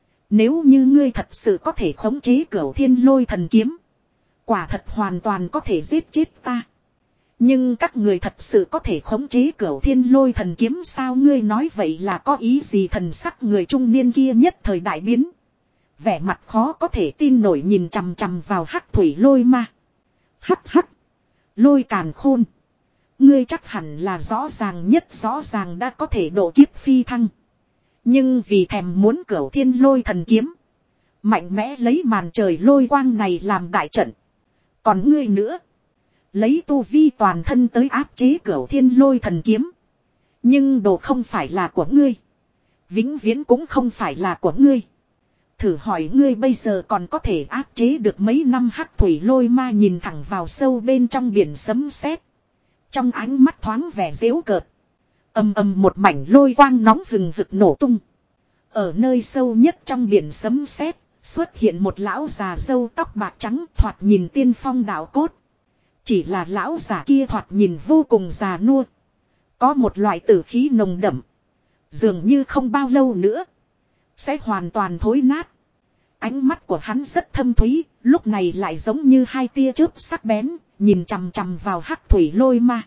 Nếu như ngươi thật sự có thể khống chế Cửu Thiên Lôi Thần Kiếm, quả thật hoàn toàn có thể giết chết ta. Nhưng các người thật sự có thể khống chế Cửu Thiên Lôi Thần Kiếm sao? Ngươi nói vậy là có ý gì? Thần sắc người trung niên kia nhất thời đại biến. Vẻ mặt khó có thể tin nổi nhìn chằm chằm vào Hắc Thủy Lôi Ma. Hắc hắc. Lôi Càn Khôn. Ngươi chắc hẳn là rõ ràng đã có thể độ kiếp phi thăng. Nhưng vì thèm muốn Cửu Thiên Lôi Thần Kiếm, mạnh mẽ lấy màn trời lôi quang này làm đại trận. Còn ngươi nữa, lấy tu vi toàn thân tới áp chế Cửu Thiên Lôi Thần Kiếm. Nhưng đồ không phải là của ngươi, vĩnh viễn cũng không phải là của ngươi. Thử hỏi ngươi bây giờ còn có thể áp chế được mấy năm? Hắc Thủy Lôi Ma nhìn thẳng vào sâu bên trong biển sấm sét, trong ánh mắt thoáng vẻ giễu cợt. Ầm ầm một mảnh lôi quang nóng hừng hực nổ tung. Ở nơi sâu nhất trong biển sấm sét, xuất hiện một lão già râu tóc bạc trắng thoạt nhìn tiên phong đạo cốt. Chỉ là lão già kia thoạt nhìn vô cùng già nua. Có một loại tử khí nồng đậm. Dường như không bao lâu nữa sẽ hoàn toàn thối nát. Ánh mắt của hắn rất thâm thúy, lúc này lại giống như hai tia chớp sắc bén, nhìn chằm chằm vào Hắc Thủy Lôi Ma.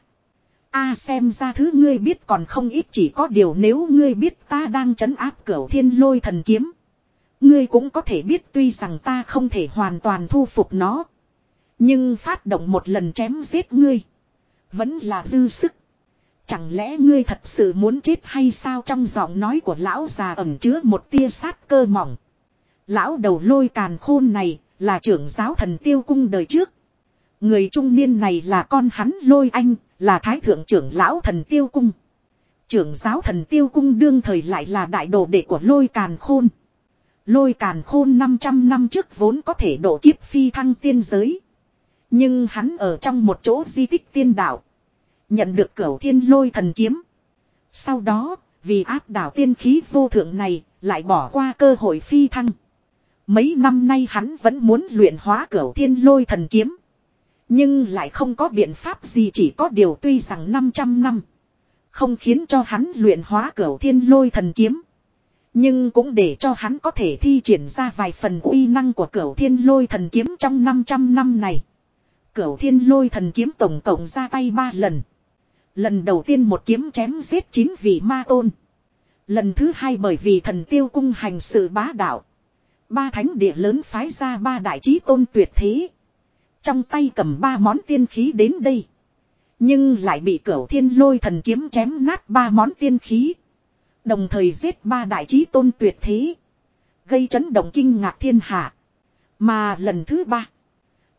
Xem ra thứ ngươi biết còn không ít, chỉ có điều nếu ngươi biết ta đang trấn áp Cửu Thiên Lôi Thần Kiếm, ngươi cũng có thể biết tuy rằng ta không thể hoàn toàn thu phục nó, nhưng phát động một lần chém giết ngươi vẫn là dư sức. Chẳng lẽ ngươi thật sự muốn chết hay sao? Trong giọng nói của lão già ẩn chứa một tia sát cơ mỏng. Lão đầu Lôi Càn Khôn này là trưởng giáo Thần Tiêu cung đời trước. Người trung niên này là con hắn Lôi Anh, là thái thượng trưởng lão Thần Tiêu cung. Trưởng giáo Thần Tiêu cung đương thời lại là đại đồ đệ của Lôi Càn Khôn. Lôi Càn Khôn 500 năm trước vốn có thể độ kiếp phi thăng tiên giới. Nhưng hắn ở trong một chỗ di tích tiên đạo, nhận được Cửu Thiên Lôi Thần Kiếm. Sau đó, vì áp đảo tiên khí vô thượng này, lại bỏ qua cơ hội phi thăng. Mấy năm nay hắn vẫn muốn luyện hóa Cửu Thiên Lôi Thần Kiếm, nhưng lại không có biện pháp gì. Chỉ có điều tuy rằng 500 năm không khiến cho hắn luyện hóa Cửu Thiên Lôi Thần Kiếm, nhưng cũng để cho hắn có thể thi triển ra vài phần uy năng của Cửu Thiên Lôi Thần Kiếm. Trong 500 năm này, Cửu Thiên Lôi Thần Kiếm tổng cộng ra tay 3 lần. Lần đầu tiên một kiếm chém giết 9 vị ma tôn. Lần thứ hai bởi vì Thần Tiêu cung hành sự bá đạo, 3 thánh địa lớn phái ra 3 đại chí tôn tuyệt thế, trong tay cầm 3 món tiên khí đến đây, nhưng lại bị Cửu Thiên Lôi Thần Kiếm chém nát 3 món tiên khí, đồng thời giết 3 đại chí tôn tuyệt thế, gây chấn động kinh ngạc thiên hạ. Mà lần thứ 3,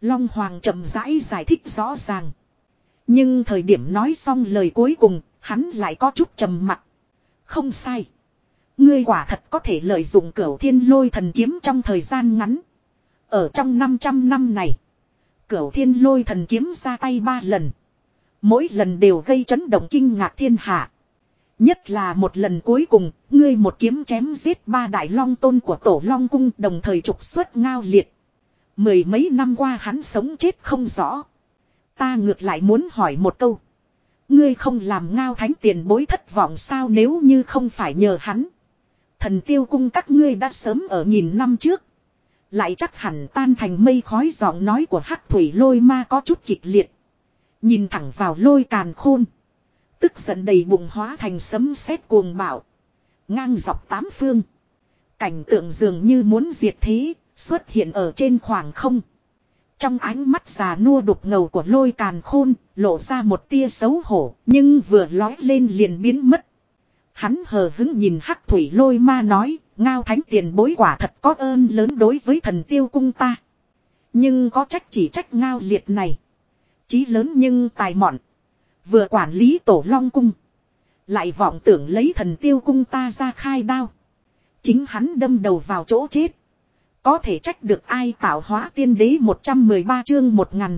Long Hoàng chậm rãi giải thích rõ ràng. Nhưng thời điểm nói xong lời cuối cùng, hắn lại có chút trầm mặc. Không sai. Ngươi quả thật có thể lợi dụng Cửu Thiên Lôi Thần Kiếm trong thời gian ngắn. Ở trong 500 năm này, Cửu Thiên Lôi Thần Kiếm ra tay 3 lần. Mỗi lần đều gây chấn động kinh ngạc thiên hạ. Nhất là một lần cuối cùng, ngươi một kiếm chém giết 3 đại long tôn của Tổ Long Cung, đồng thời trục xuất Ngao Liệt. 10 mấy năm qua hắn sống chết không rõ. Ta ngược lại muốn hỏi một câu. Ngươi không làm Ngao Thánh tiền bối thất vọng sao? Nếu như không phải nhờ hắn, Thần Tiêu Cung các ngươi đã sớm ở nghìn năm trước lại chắc hẳn tan thành mây khói. Giọng nói của Hắc Thủy Lôi Ma có chút kịch liệt, nhìn thẳng vào Lôi Càn Khôn, tức giận đầy bụng hóa thành sấm sét cuồng bạo, ngang dọc 8 phương. Cảnh tượng dường như muốn diệt thế, xuất hiện ở trên khoảng không. Trong ánh mắt già nua đục ngầu của Lôi Càn Khôn, lộ ra một tia xấu hổ, nhưng vừa lói lên liền biến mất. Hắn hờ hững nhìn Hắc Thủy Lôi Ma nói, Ngao Thánh tiền bối quả thật có ơn lớn đối với Thần Tiêu Cung ta. Nhưng có trách chỉ trách Ngao Liệt này. Chí lớn nhưng tài mọn. Vừa quản lý Tổ Long Cung, lại vọng tưởng lấy Thần Tiêu Cung ta ra khai đao. Chính hắn đâm đầu vào chỗ chết. Có thể trách được ai? Tạo hóa tiên đế 113 chương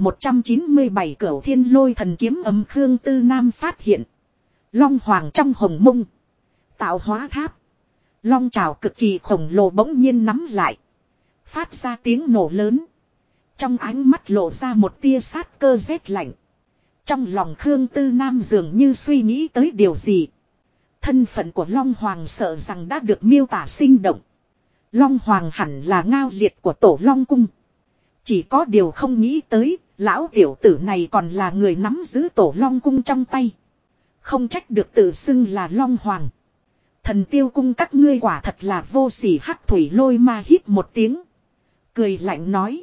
1197 Cửu Thiên Lôi Thần Kiếm. Âm Khương Tư Nam phát hiện Long Hoàng trong hồng mông tạo hóa tháp, long trào cực kỳ khổng lồ bỗng nhiên nắm lại, phát ra tiếng nổ lớn. Trong ánh mắt lộ ra một tia sát cơ rét lạnh. Trong lòng Khương Tư Nam dường như suy nghĩ tới điều gì. Thân phận của Long Hoàng sợ rằng đã được miêu tả sinh động. Long Hoàng hẳn là Ngao Liệt của Tổ Long Cung. Chỉ có điều không nghĩ tới, lão tiểu tử này còn là người nắm giữ Tổ Long Cung trong tay. Không trách được tự xưng là Long Hoàng. Thần Tiêu Cung các ngươi quả thật là vô sỉ. Hắc Thủy Lôi Ma hít một tiếng, cười lạnh nói.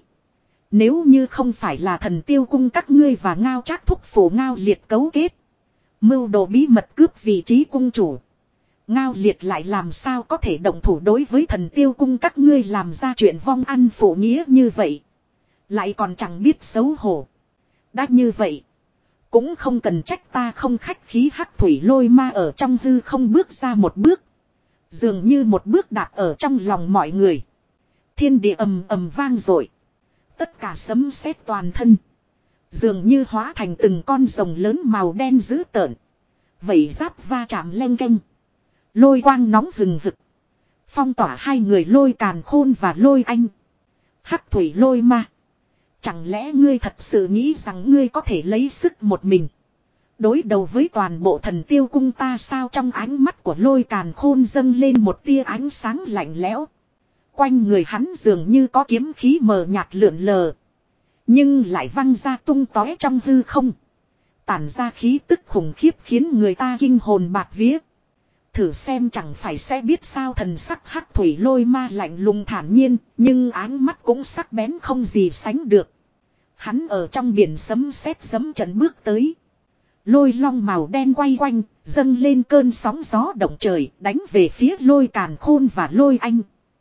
Nếu như không phải là Thần Tiêu Cung các ngươi và Ngao Trác thúc phủ Ngao Liệt cấu kết, mưu đồ bí mật cướp vị trí cung chủ, Ngao Liệt lại làm sao có thể động thủ đối với Thần Tiêu Cung các ngươi, làm ra chuyện vong ân phụ nghĩa như vậy. Lại còn chẳng biết xấu hổ. Đã như vậy, cũng không cần trách ta không khách khí. Hắc Thủy Lôi Ma ở trong hư không bước ra một bước, dường như một bước đạp ở trong lòng mọi người. Thiên địa ầm ầm vang dội, tất cả sấm sét toàn thân, dường như hóa thành từng con rồng lớn màu đen dữ tợn. Vảy giáp va chạm leng keng, lôi quang nóng hừng hực, phong tỏa hai người Lôi Càn Khôn và Lôi Anh. Hắc Thủy Lôi Ma, chẳng lẽ ngươi thật sự nghĩ rằng ngươi có thể lấy sức một mình đối đầu với toàn bộ Thần Tiêu Cung ta sao? Trong ánh mắt của Lôi Càn Khôn dâng lên một tia ánh sáng lạnh lẽo. Quanh người hắn dường như có kiếm khí mờ nhạt lượn lờ, nhưng lại văng ra tung tóe trong hư không, tản ra khí tức khủng khiếp khiến người ta kinh hồn bạt vía. Thử xem chẳng phải sẽ biết sao? Thần sắc Hắc Thủy Lôi Ma lạnh lùng thản nhiên, nhưng ánh mắt cũng sắc bén không gì sánh được. Hắn ở trong biển sấm sét sấm trận bước tới. Lôi long màu đen quay quanh, dâng lên cơn sóng gió động trời, đánh về phía Lôi Càn Khôn và Lôi Anh.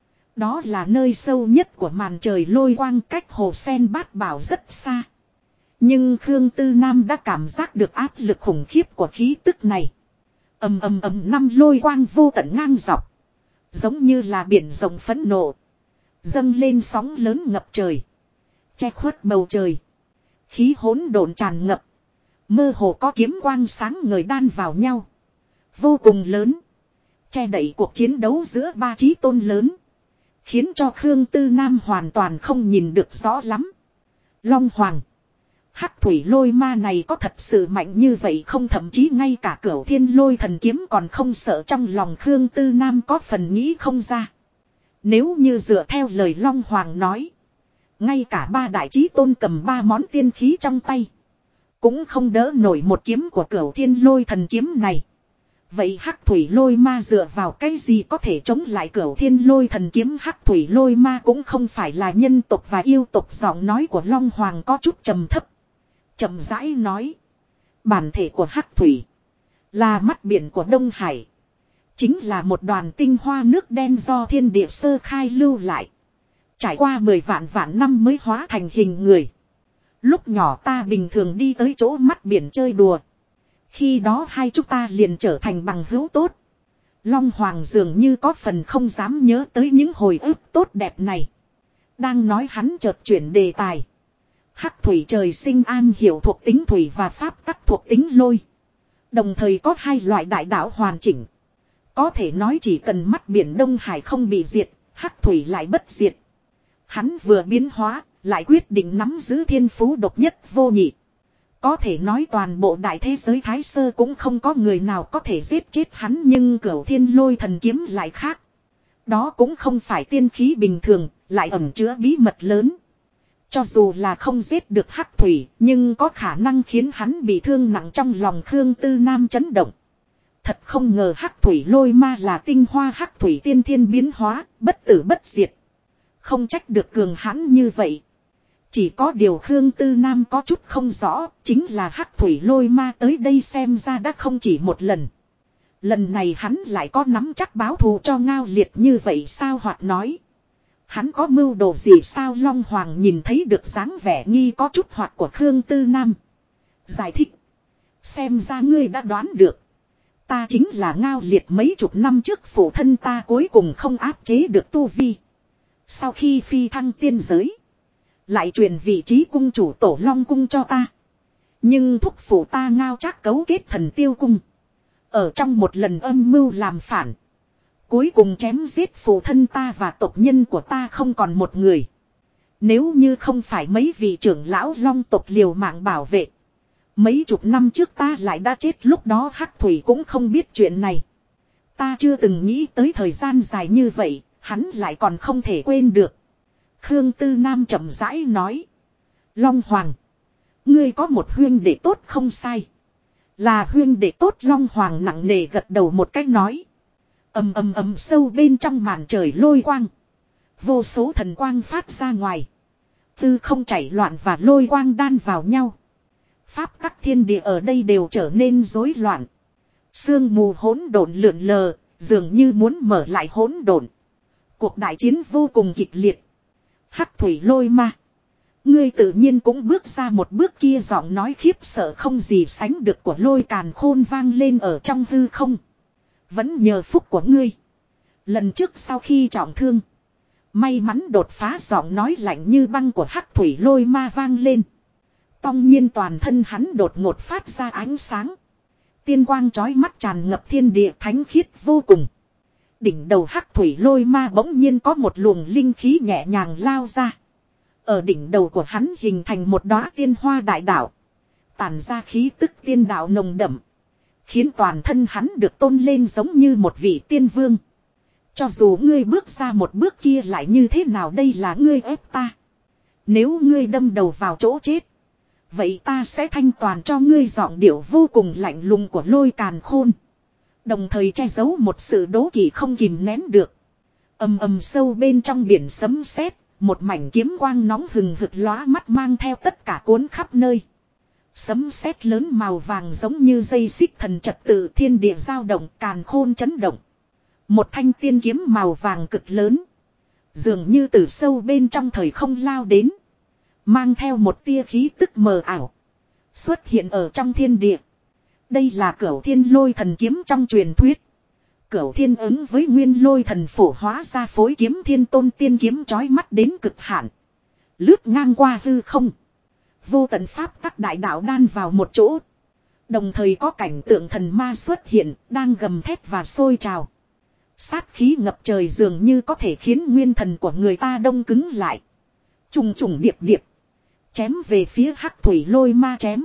Đó là nơi sâu nhất của màn trời lôi quang, cách hồ sen bát bảo rất xa. Nhưng Khương Tư Nam đã cảm giác được áp lực khủng khiếp của khí tức này. Ầm ầm ầm, năm lôi quang vô tận ngang dọc, giống như là biển rộng phẫn nộ, dâng lên sóng lớn ngập trời, che khuất bầu trời. Khí hỗn độn tràn ngập, mơ hồ có kiếm quang sáng ngời đan vào nhau, vô cùng lớn, che đậy cuộc chiến đấu giữa ba chí tôn lớn, khiến cho Khương Tư Nam hoàn toàn không nhìn được rõ lắm. Long Hoàng, Hắc Thủy Lôi Ma này có thật sự mạnh như vậy không? Thậm chí ngay cả Cửu Thiên Lôi Thần Kiếm còn không sợ. Trong lòng Khương Tư Nam có phần nghĩ không ra. Nếu như dựa theo lời Long Hoàng nói, ngay cả ba đại chí tôn cầm 3 món tiên khí trong tay cũng không đỡ nổi một kiếm của Cửu Thiên Lôi Thần Kiếm này. Vậy Hắc Thủy Lôi Ma dựa vào cái gì có thể chống lại Cửu Thiên Lôi Thần Kiếm? Hắc Thủy Lôi Ma cũng không phải là nhân tộc và yêu tộc. Giọng nói của Long Hoàng có chút trầm thấp, chậm rãi nói. Bản thể của Hắc Thủy là mắt biển của Đông Hải, chính là một đoàn tinh hoa nước đen do thiên địa sơ khai lưu lại, trải qua 10 vạn vạn năm mới hóa thành hình người. Lúc nhỏ ta bình thường đi tới chỗ mắt biển chơi đùa. Khi đó hai chúng ta liền trở thành bằng hữu tốt. Long Hoàng dường như có phần không dám nhớ tới những hồi ức tốt đẹp này. Đang nói hắn chợt chuyển đề tài. Hắc thủy trời sinh am hiểu thuộc tính thủy và pháp tắc thuộc tính lôi. Đồng thời có hai loại đại đạo hoàn chỉnh. Có thể nói chỉ cần mắt biển Đông Hải không bị diệt, hắc thủy lại bất diệt. Hắn vừa biến hóa, lại quyết định nắm giữ thiên phú độc nhất vô nhị. Có thể nói toàn bộ đại thế giới Thái Sơ cũng không có người nào có thể giết chết hắn, nhưng Cửu Thiên Lôi Thần Kiếm lại khác. Đó cũng không phải tiên khí bình thường, lại ẩn chứa bí mật lớn. Cho dù là không giết được hắc thủy, nhưng có khả năng khiến hắn bị thương nặng trong lòng Khương Tư Nam chấn động. Thật không ngờ hắc thủy lôi ma là tinh hoa hắc thủy tiên thiên biến hóa, bất tử bất diệt. Không trách được cường hãn như vậy. Chỉ có điều Khương Tư Nam có chút không rõ, chính là hắc thủy lôi ma tới đây xem ra đã không chỉ một lần. Lần này hắn lại có nắm chắc báo thù cho Ngao Liệt như vậy sao, hoặc nói hắn có mưu đồ gì sao? Long Hoàng nhìn thấy được dáng vẻ nghi có chút hoạt của Khương Tư Nam. Giải thích. Xem ra ngươi đã đoán được. Ta chính là Ngao Liệt mấy chục năm trước phụ thân ta cuối cùng không áp chế được tu vi. Sau khi phi thăng tiên giới. Lại truyền vị trí cung chủ Tổ Long Cung cho ta. Nhưng thúc phụ ta Ngao Trác cấu kết Thần Tiêu Cung. Ở trong một lần âm mưu làm phản. Cuối cùng chém giết phụ thân ta và tộc nhân của ta không còn một người. Nếu như không phải mấy vị trưởng lão Long tộc liều mạng bảo vệ. Mấy chục năm trước ta lại đã chết, lúc đó hắc thủy cũng không biết chuyện này. Ta chưa từng nghĩ tới thời gian dài như vậy, hắn lại còn không thể quên được. Khương Tư Nam chậm rãi nói. Long Hoàng. Ngươi có một huynh đệ tốt không sai. Là huynh đệ tốt. Long Hoàng nặng nề gật đầu một cách nói. Ầm ầm ầm, sâu bên trong màn trời lôi quang. Vô số thần quang phát ra ngoài. Tư không chảy loạn và lôi quang đan vào nhau. Pháp tắc thiên địa ở đây đều trở nên rối loạn. Sương mù hỗn độn lượn lờ, dường như muốn mở lại hỗn độn. Cuộc đại chiến vô cùng kịch liệt. Hắc thủy lôi ma. Ngươi tự nhiên cũng bước ra một bước kia, giọng nói khiếp sợ không gì sánh được của Lôi Càn Khôn vang lên ở trong hư không. Vẫn nhờ phúc của ngươi. Lần trước sau khi trọng thương, may mắn đột phá. Giọng nói lạnh như băng của hắc thủy lôi ma vang lên. Tong nhiên toàn thân hắn đột ngột phát ra ánh sáng. Tiên quang chói mắt tràn ngập thiên địa, thánh khiết vô cùng. Đỉnh đầu hắc thủy lôi ma bỗng nhiên có một luồng linh khí nhẹ nhàng lao ra. Ở đỉnh đầu của hắn hình thành một đóa tiên hoa đại đạo. Tản ra khí tức tiên đạo nồng đậm. Khiến toàn thân hắn được tôn lên giống như một vị tiên vương. Cho dù ngươi bước ra một bước kia lại như thế nào, đây là ngươi ép ta. Nếu ngươi đâm đầu vào chỗ chết, vậy ta sẽ thanh toàn cho ngươi. Giọng điệu vô cùng lạnh lùng của Lôi Càn Khôn. Đồng thời che giấu một sự đố kỵ không kìm nén được. Ầm ầm, sâu bên trong biển sấm sét, một mảnh kiếm quang nóng hừng hực lóa mắt mang theo tất cả cuốn khắp nơi. Sấm sét lớn màu vàng giống như dây xích thần trật tự, thiên địa dao động, càn khôn chấn động. Một thanh tiên kiếm màu vàng cực lớn, dường như từ sâu bên trong thời không lao đến. Mang theo một tia khí tức mờ ảo, xuất hiện ở trong thiên địa. Đây là Cửu Thiên Lôi Thần Kiếm trong truyền thuyết. Cửu Thiên ứng với Nguyên Lôi Thần phổ hóa ra phối kiếm thiên tôn tiên kiếm chói mắt đến cực hạn. Lướt ngang qua hư không. Vô tận pháp tắc đại đạo đan vào một chỗ. Đồng thời có cảnh tượng thần ma xuất hiện, đang gầm thét và sôi trào. Sát khí ngập trời dường như có thể khiến nguyên thần của người ta đông cứng lại. Trùng trùng điệp điệp. Chém về phía hắc thủy lôi ma chém.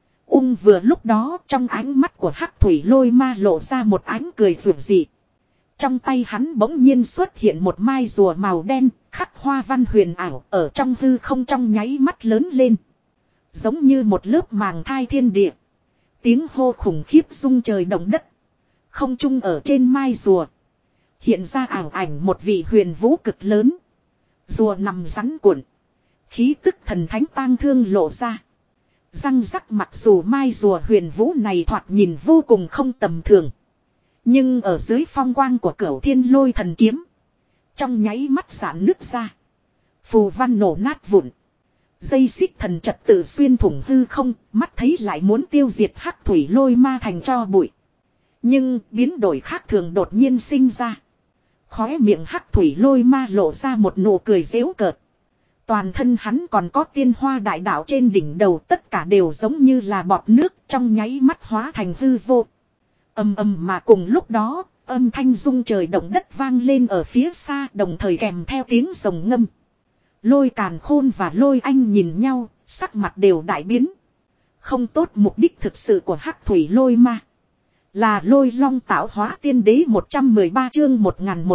Vừa lúc đó trong ánh mắt của hắc thủy lôi ma lộ ra một ánh cười rực dị. Trong tay hắn bỗng nhiên xuất hiện một mai rùa màu đen, khắc hoa văn huyền ảo, ở trong hư không trong nháy mắt lớn lên. Giống như một lớp màng thai thiên địa. Tiếng hô khủng khiếp rung trời động đất. Không trung ở trên mai rùa hiện ra ảo ảnh một vị huyền vũ cực lớn. Rùa nằm rắn cuộn, khí tức thần thánh tang thương lộ ra. Răng rắc, mặc dù mai rùa huyền vũ này thoạt nhìn vô cùng không tầm thường, nhưng ở dưới phong quang của Cửu Thiên Lôi Thần Kiếm, trong nháy mắt rạn nứt ra. Phù văn nổ nát vụn. Dây xích thần trật tự xuyên thủng hư không, mắt thấy lại muốn tiêu diệt hắc thủy lôi ma thành tro bụi. Nhưng biến đổi khác thường đột nhiên sinh ra. Khóe miệng hắc thủy lôi ma lộ ra một nụ cười giễu cợt. Toàn thân hắn còn có tiên hoa đại đạo trên đỉnh đầu, tất cả đều giống như là bọt nước trong nháy mắt hóa thành hư vô. Ầm ầm mà cùng lúc đó, âm thanh rung trời động đất vang lên ở phía xa, đồng thời kèm theo tiếng rồng ngâm. Lôi Càn Khôn và Lôi Anh nhìn nhau, sắc mặt đều đại biến. Không tốt, mục đích thực sự của hắc thủy lôi ma là Lôi Long tạo hóa tiên đế. 113 chương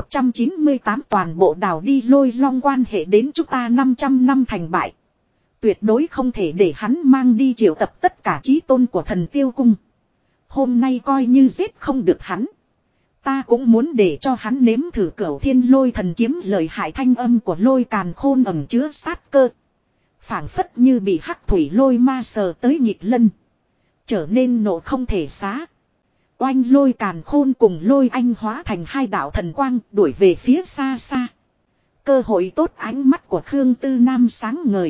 1198 toàn bộ đào đi Lôi Long quan hệ đến chúng ta 500 năm thành bại. Tuyệt đối không thể để hắn mang đi triệu tập tất cả chí tôn của Thần Tiêu Cung. Hôm nay coi như giết không được hắn, ta cũng muốn để cho hắn nếm thử Cửu Thiên Lôi Thần Kiếm. Lời hại thanh âm của Lôi Càn Khôn ẩn chứa sát cơ, phảng phất như bị hắc thủy lôi ma sờ tới nhịp lân, trở nên nộ không thể xá. Oanh, Lôi Càn Khôn cùng Lôi Anh hóa thành hai đạo thần quang đuổi về phía xa xa. Cơ hội tốt, ánh mắt của Khương Tư Nam sáng ngời.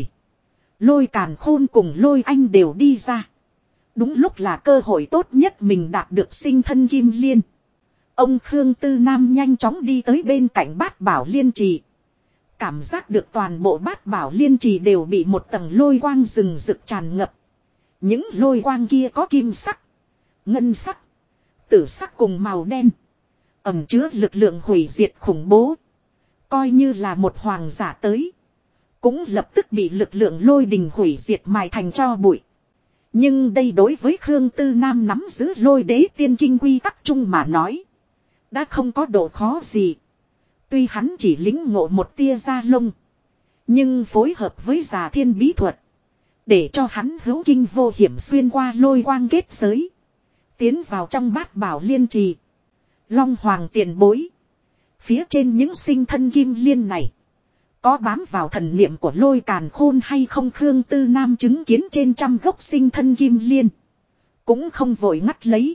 Lôi Càn Khôn cùng Lôi Anh đều đi ra. Đúng lúc là cơ hội tốt nhất mình đạt được sinh thân kim liên. Ông Khương Tư Nam nhanh chóng đi tới bên cạnh Bát Bảo Liên Trì. Cảm giác được toàn bộ Bát Bảo Liên Trì đều bị một tầng lôi quang rừng rực tràn ngập. Những lôi quang kia có kim sắc, ngân sắc, tử sắc cùng màu đen, ẩn chứa lực lượng hủy diệt khủng bố. Coi như là một hoàng giả tới, cũng lập tức bị lực lượng lôi đình hủy diệt mài thành tro bụi. Nhưng đây đối với Khương Tư Nam nắm giữ Lôi Đế Tiên Kinh quy tắc chung mà nói, đã không có độ khó gì. Tuy hắn chỉ lĩnh ngộ một tia da lông, nhưng phối hợp với Già Thiên bí thuật, để cho hắn hữu kinh vô hiểm xuyên qua lôi quang kết giới, tiến vào trong Bát Bảo Liên Trì. Long Hoàng tiền bối, phía trên những sinh thân kim liên này có bám vào thần niệm của Lôi Càn Khôn hay không? Khương Tư Nam chứng kiến trên trăm gốc sinh thân kim liên, cũng không vội ngắt lấy,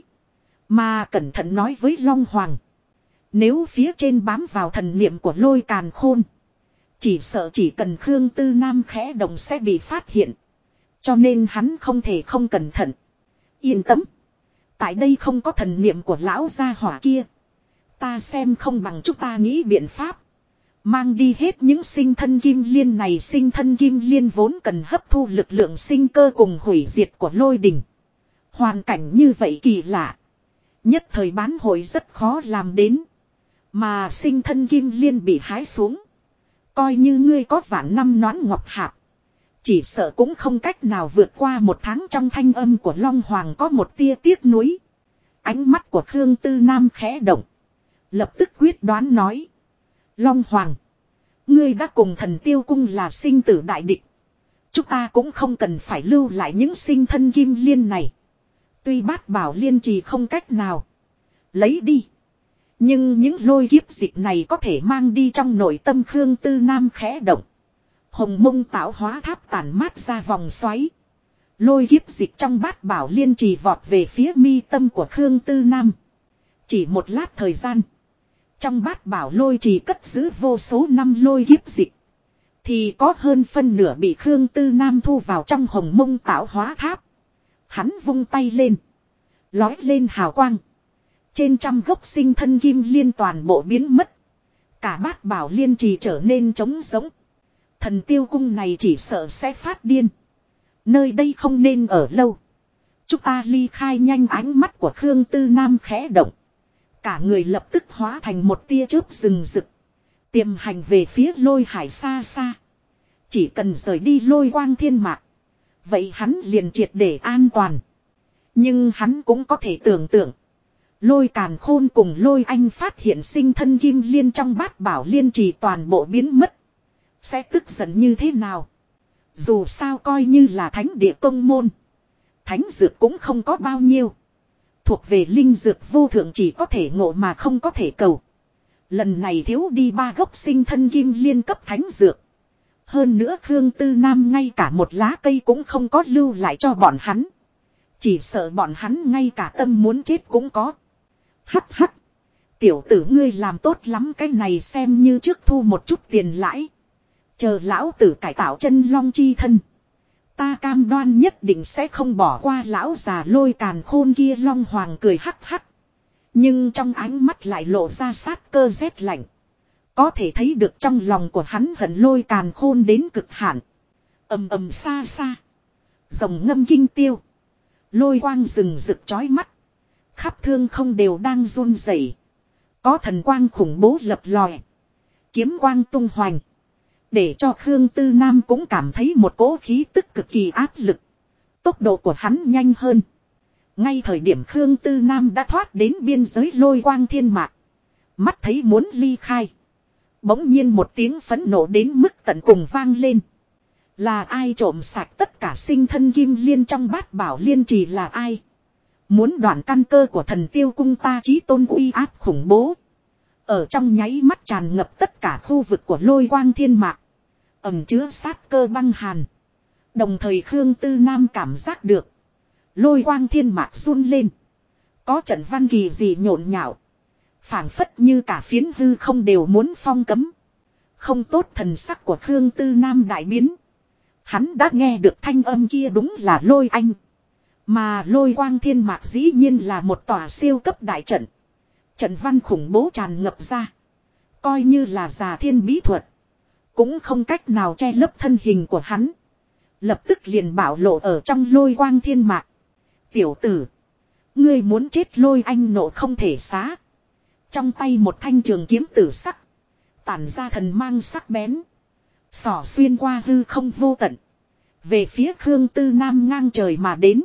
mà cẩn thận nói với Long Hoàng. Nếu phía trên bám vào thần niệm của Lôi Càn Khôn, chỉ sợ chỉ cần Khương Tư Nam khẽ động sẽ bị phát hiện. Cho nên hắn không thể không cẩn thận. Yên tâm, tại đây không có thần niệm của lão gia hỏa kia. Ta xem không bằng chúng ta nghĩ biện pháp mang đi hết những sinh thân kim liên này. Sinh thân kim liên vốn cần hấp thu lực lượng sinh cơ cùng hủy diệt của lôi đình. Hoàn cảnh như vậy kỳ lạ, nhất thời bán hội rất khó làm đến. Mà sinh thân kim liên bị hái xuống, coi như ngươi có vạn năm nón ngọc hạp, chỉ sợ cũng không cách nào vượt qua một tháng. Trong thanh âm của Long Hoàng có một tia tiếc nuối. Ánh mắt của Khương Tư Nam khẽ động, lập tức quyết đoán nói: Long Hoàng, ngươi đã cùng Thần Tiêu Cung là sinh tử đại địch, chúng ta cũng không cần phải lưu lại những sinh thân kim liên này. Tuy Bát Bảo Liên Trì không cách nào lấy đi, nhưng những lôi kiếp dịch này có thể mang đi trong nội tâm. Khương Tư Nam khẽ động, Hồng Mông tạo hóa tháp tản mát ra vòng xoáy. Lôi kiếp dịch trong Bát Bảo Liên Trì vọt về phía mi tâm của Khương Tư Nam. Chỉ một lát thời gian, trong Bát Bảo Lôi Trì cất giữ vô số năm lôi kiếp dịch, thì có hơn phân nửa bị Khương Tư Nam thu vào trong Hồng Mông tạo hóa tháp. Hắn vung tay lên, lói lên hào quang. Trên trăm gốc sinh thân kim liên toàn bộ biến mất. Cả Bát Bảo Liên Trì trở nên trống rỗng. Thần Tiêu Cung này chỉ sợ sẽ phát điên. Nơi đây không nên ở lâu, chúng ta ly khai nhanh. Ánh mắt của Khương Tư Nam khẽ động, cả người lập tức hóa thành một tia chớp rừng rực, tiềm hành về phía lôi hải xa xa. Chỉ cần rời đi lôi quang thiên mạc, vậy hắn liền triệt để an toàn. Nhưng hắn cũng có thể tưởng tượng, Lôi Càn Khôn cùng Lôi Anh phát hiện sinh thân kim liên trong Bát Bảo Liên Trì toàn bộ biến mất, sẽ tức giận như thế nào. Dù sao coi như là thánh địa tông môn, thánh dược cũng không có bao nhiêu. Thuộc về linh dược vô thượng, chỉ có thể ngộ mà không có thể cầu. Lần này thiếu đi 3 gốc sinh thân kim liên cấp thánh dược. Hơn nữa Khương Tư Nam ngay cả một lá cây cũng không có lưu lại cho bọn hắn. Chỉ sợ bọn hắn ngay cả tâm muốn chết cũng có. Hắc hắc, tiểu tử ngươi làm tốt lắm, cái này xem như trước thu một chút tiền lãi. Chờ lão tử cải tạo chân long chi thân, ta cam đoan nhất định sẽ không bỏ qua lão già Lôi Càn Khôn kia. Long Hoàng cười hắc hắc. Nhưng trong ánh mắt lại lộ ra sát cơ rét lạnh. Có thể thấy được trong lòng của hắn hận Lôi Càn Khôn đến cực hạn. Ầm ầm xa xa. Rồng ngâm kinh tiêu. Lôi quang rừng rực chói mắt. Khắp thương không đều đang run rẩy. Có thần quang khủng bố lập lòe. Kiếm quang tung hoành. Để cho Khương Tư Nam cũng cảm thấy một cỗ khí tức cực kỳ áp lực. Tốc độ của hắn nhanh hơn. Ngay thời điểm Khương Tư Nam đã thoát đến biên giới lôi quang thiên mạc. Mắt thấy muốn ly khai. Bỗng nhiên một tiếng phẫn nộ đến mức tận cùng vang lên. Là ai trộm sạch tất cả sinh thân kim liên trong bát bảo liên trì là ai? Muốn đoạn căn cơ của Thần Tiêu cung ta chí tôn uy áp khủng bố. Ở trong nháy mắt tràn ngập tất cả khu vực của lôi quang thiên mạc. Ẩm chứa sát cơ băng hàn. Đồng thời Khương Tư Nam cảm giác được. Lôi quang thiên mạc run lên. Có trận văn kỳ gì nhộn nhạo. Phảng phất như cả phiến hư không đều muốn phong cấm. Không tốt, thần sắc của Khương Tư Nam đại biến. Hắn đã nghe được thanh âm kia đúng là lôi anh. Mà lôi quang thiên mạc dĩ nhiên là một tòa siêu cấp đại trận. Trận văn khủng bố tràn ngập ra. Coi như là già thiên bí thuật. Cũng không cách nào che lấp thân hình của hắn. Lập tức liền bảo lộ ở trong lôi quang thiên mạc. Tiểu tử. Ngươi muốn chết, lôi anh nộ không thể xá. Trong tay một thanh trường kiếm tử sắc. Tản ra thần mang sắc bén. Xỏ xuyên qua hư không vô tận. Về phía Khương Tư Nam ngang trời mà đến.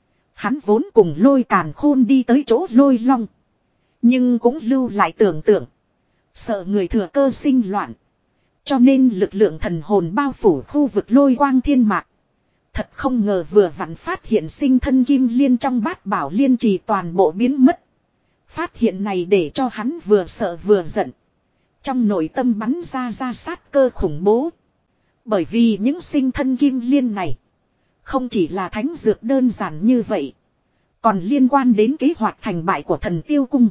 Hắn vốn cùng Lôi Càn Khôn đi tới chỗ lôi long. Nhưng cũng lưu lại tưởng tượng. Sợ người thừa cơ sinh loạn. Cho nên lực lượng thần hồn bao phủ khu vực lôi quang thiên mạc. Thật không ngờ vừa vặn phát hiện sinh thân kim liên trong bát bảo liên trì toàn bộ biến mất. Phát hiện này để cho hắn vừa sợ vừa giận. Trong nội tâm bắn ra sát cơ khủng bố. Bởi vì những sinh thân kim liên này. Không chỉ là thánh dược đơn giản như vậy. Còn liên quan đến kế hoạch thành bại của Thần Tiêu cung.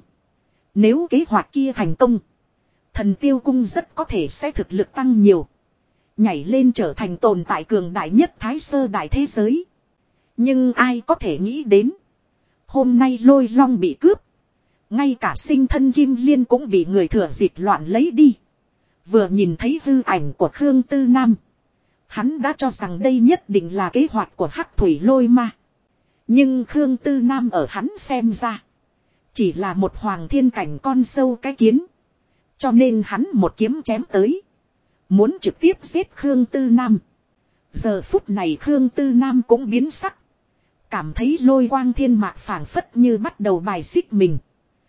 Nếu kế hoạch kia thành công. Thần Tiêu cung rất có thể sẽ thực lực tăng nhiều. Nhảy lên trở thành tồn tại cường đại nhất Thái Sơ đại thế giới. Nhưng ai có thể nghĩ đến. Hôm nay lôi long bị cướp. Ngay cả sinh thân kim liên cũng bị người thừa dịp loạn lấy đi. Vừa nhìn thấy hư ảnh của Khương Tư Nam. Hắn đã cho rằng đây nhất định là kế hoạch của Hắc Thủy Lôi Ma. Nhưng Khương Tư Nam ở hắn xem ra. Chỉ là một hoàng thiên cảnh con sâu cái kiến. Cho nên hắn một kiếm chém tới. Muốn trực tiếp giết Khương Tư Nam. Giờ phút này Khương Tư Nam cũng biến sắc. Cảm thấy lôi quang thiên mạc phảng phất như bắt đầu bài xích mình.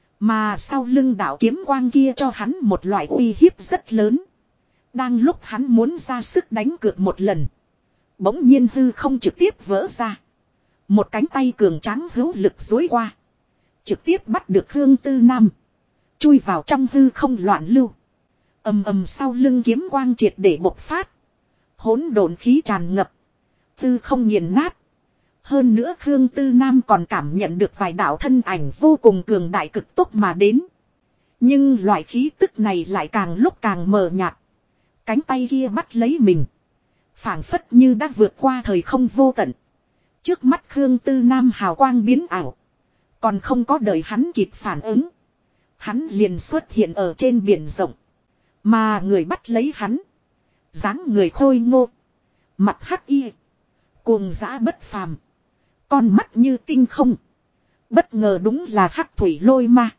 Mà sau lưng đạo kiếm quang kia cho hắn một loại uy hiếp rất lớn. Đang lúc hắn muốn ra sức đánh cược một lần. Bỗng nhiên hư không trực tiếp vỡ ra. Một cánh tay cường tráng hữu lực dối qua. Trực tiếp bắt được Khương Tư Nam. Chui vào trong hư không loạn lưu. Ầm ầm sau lưng kiếm quang triệt để bộc phát. Hỗn độn khí tràn ngập. Tư không nghiền nát. Hơn nữa Khương Tư Nam còn cảm nhận được vài đạo thân ảnh vô cùng cường đại cực tốc mà đến. Nhưng loại khí tức này lại càng lúc càng mờ nhạt. Cánh tay kia bắt lấy mình. Phảng phất như đã vượt qua thời không vô tận. Trước mắt Khương Tư Nam hào quang biến ảo. Còn không có đợi hắn kịp phản ứng. Hắn liền xuất hiện ở trên biển rộng. Mà người bắt lấy hắn. Dáng người khôi ngô. Mặt hắc y. Cuồng dã bất phàm. Con mắt như tinh không. Bất ngờ đúng là Hắc Thủy Lôi Ma.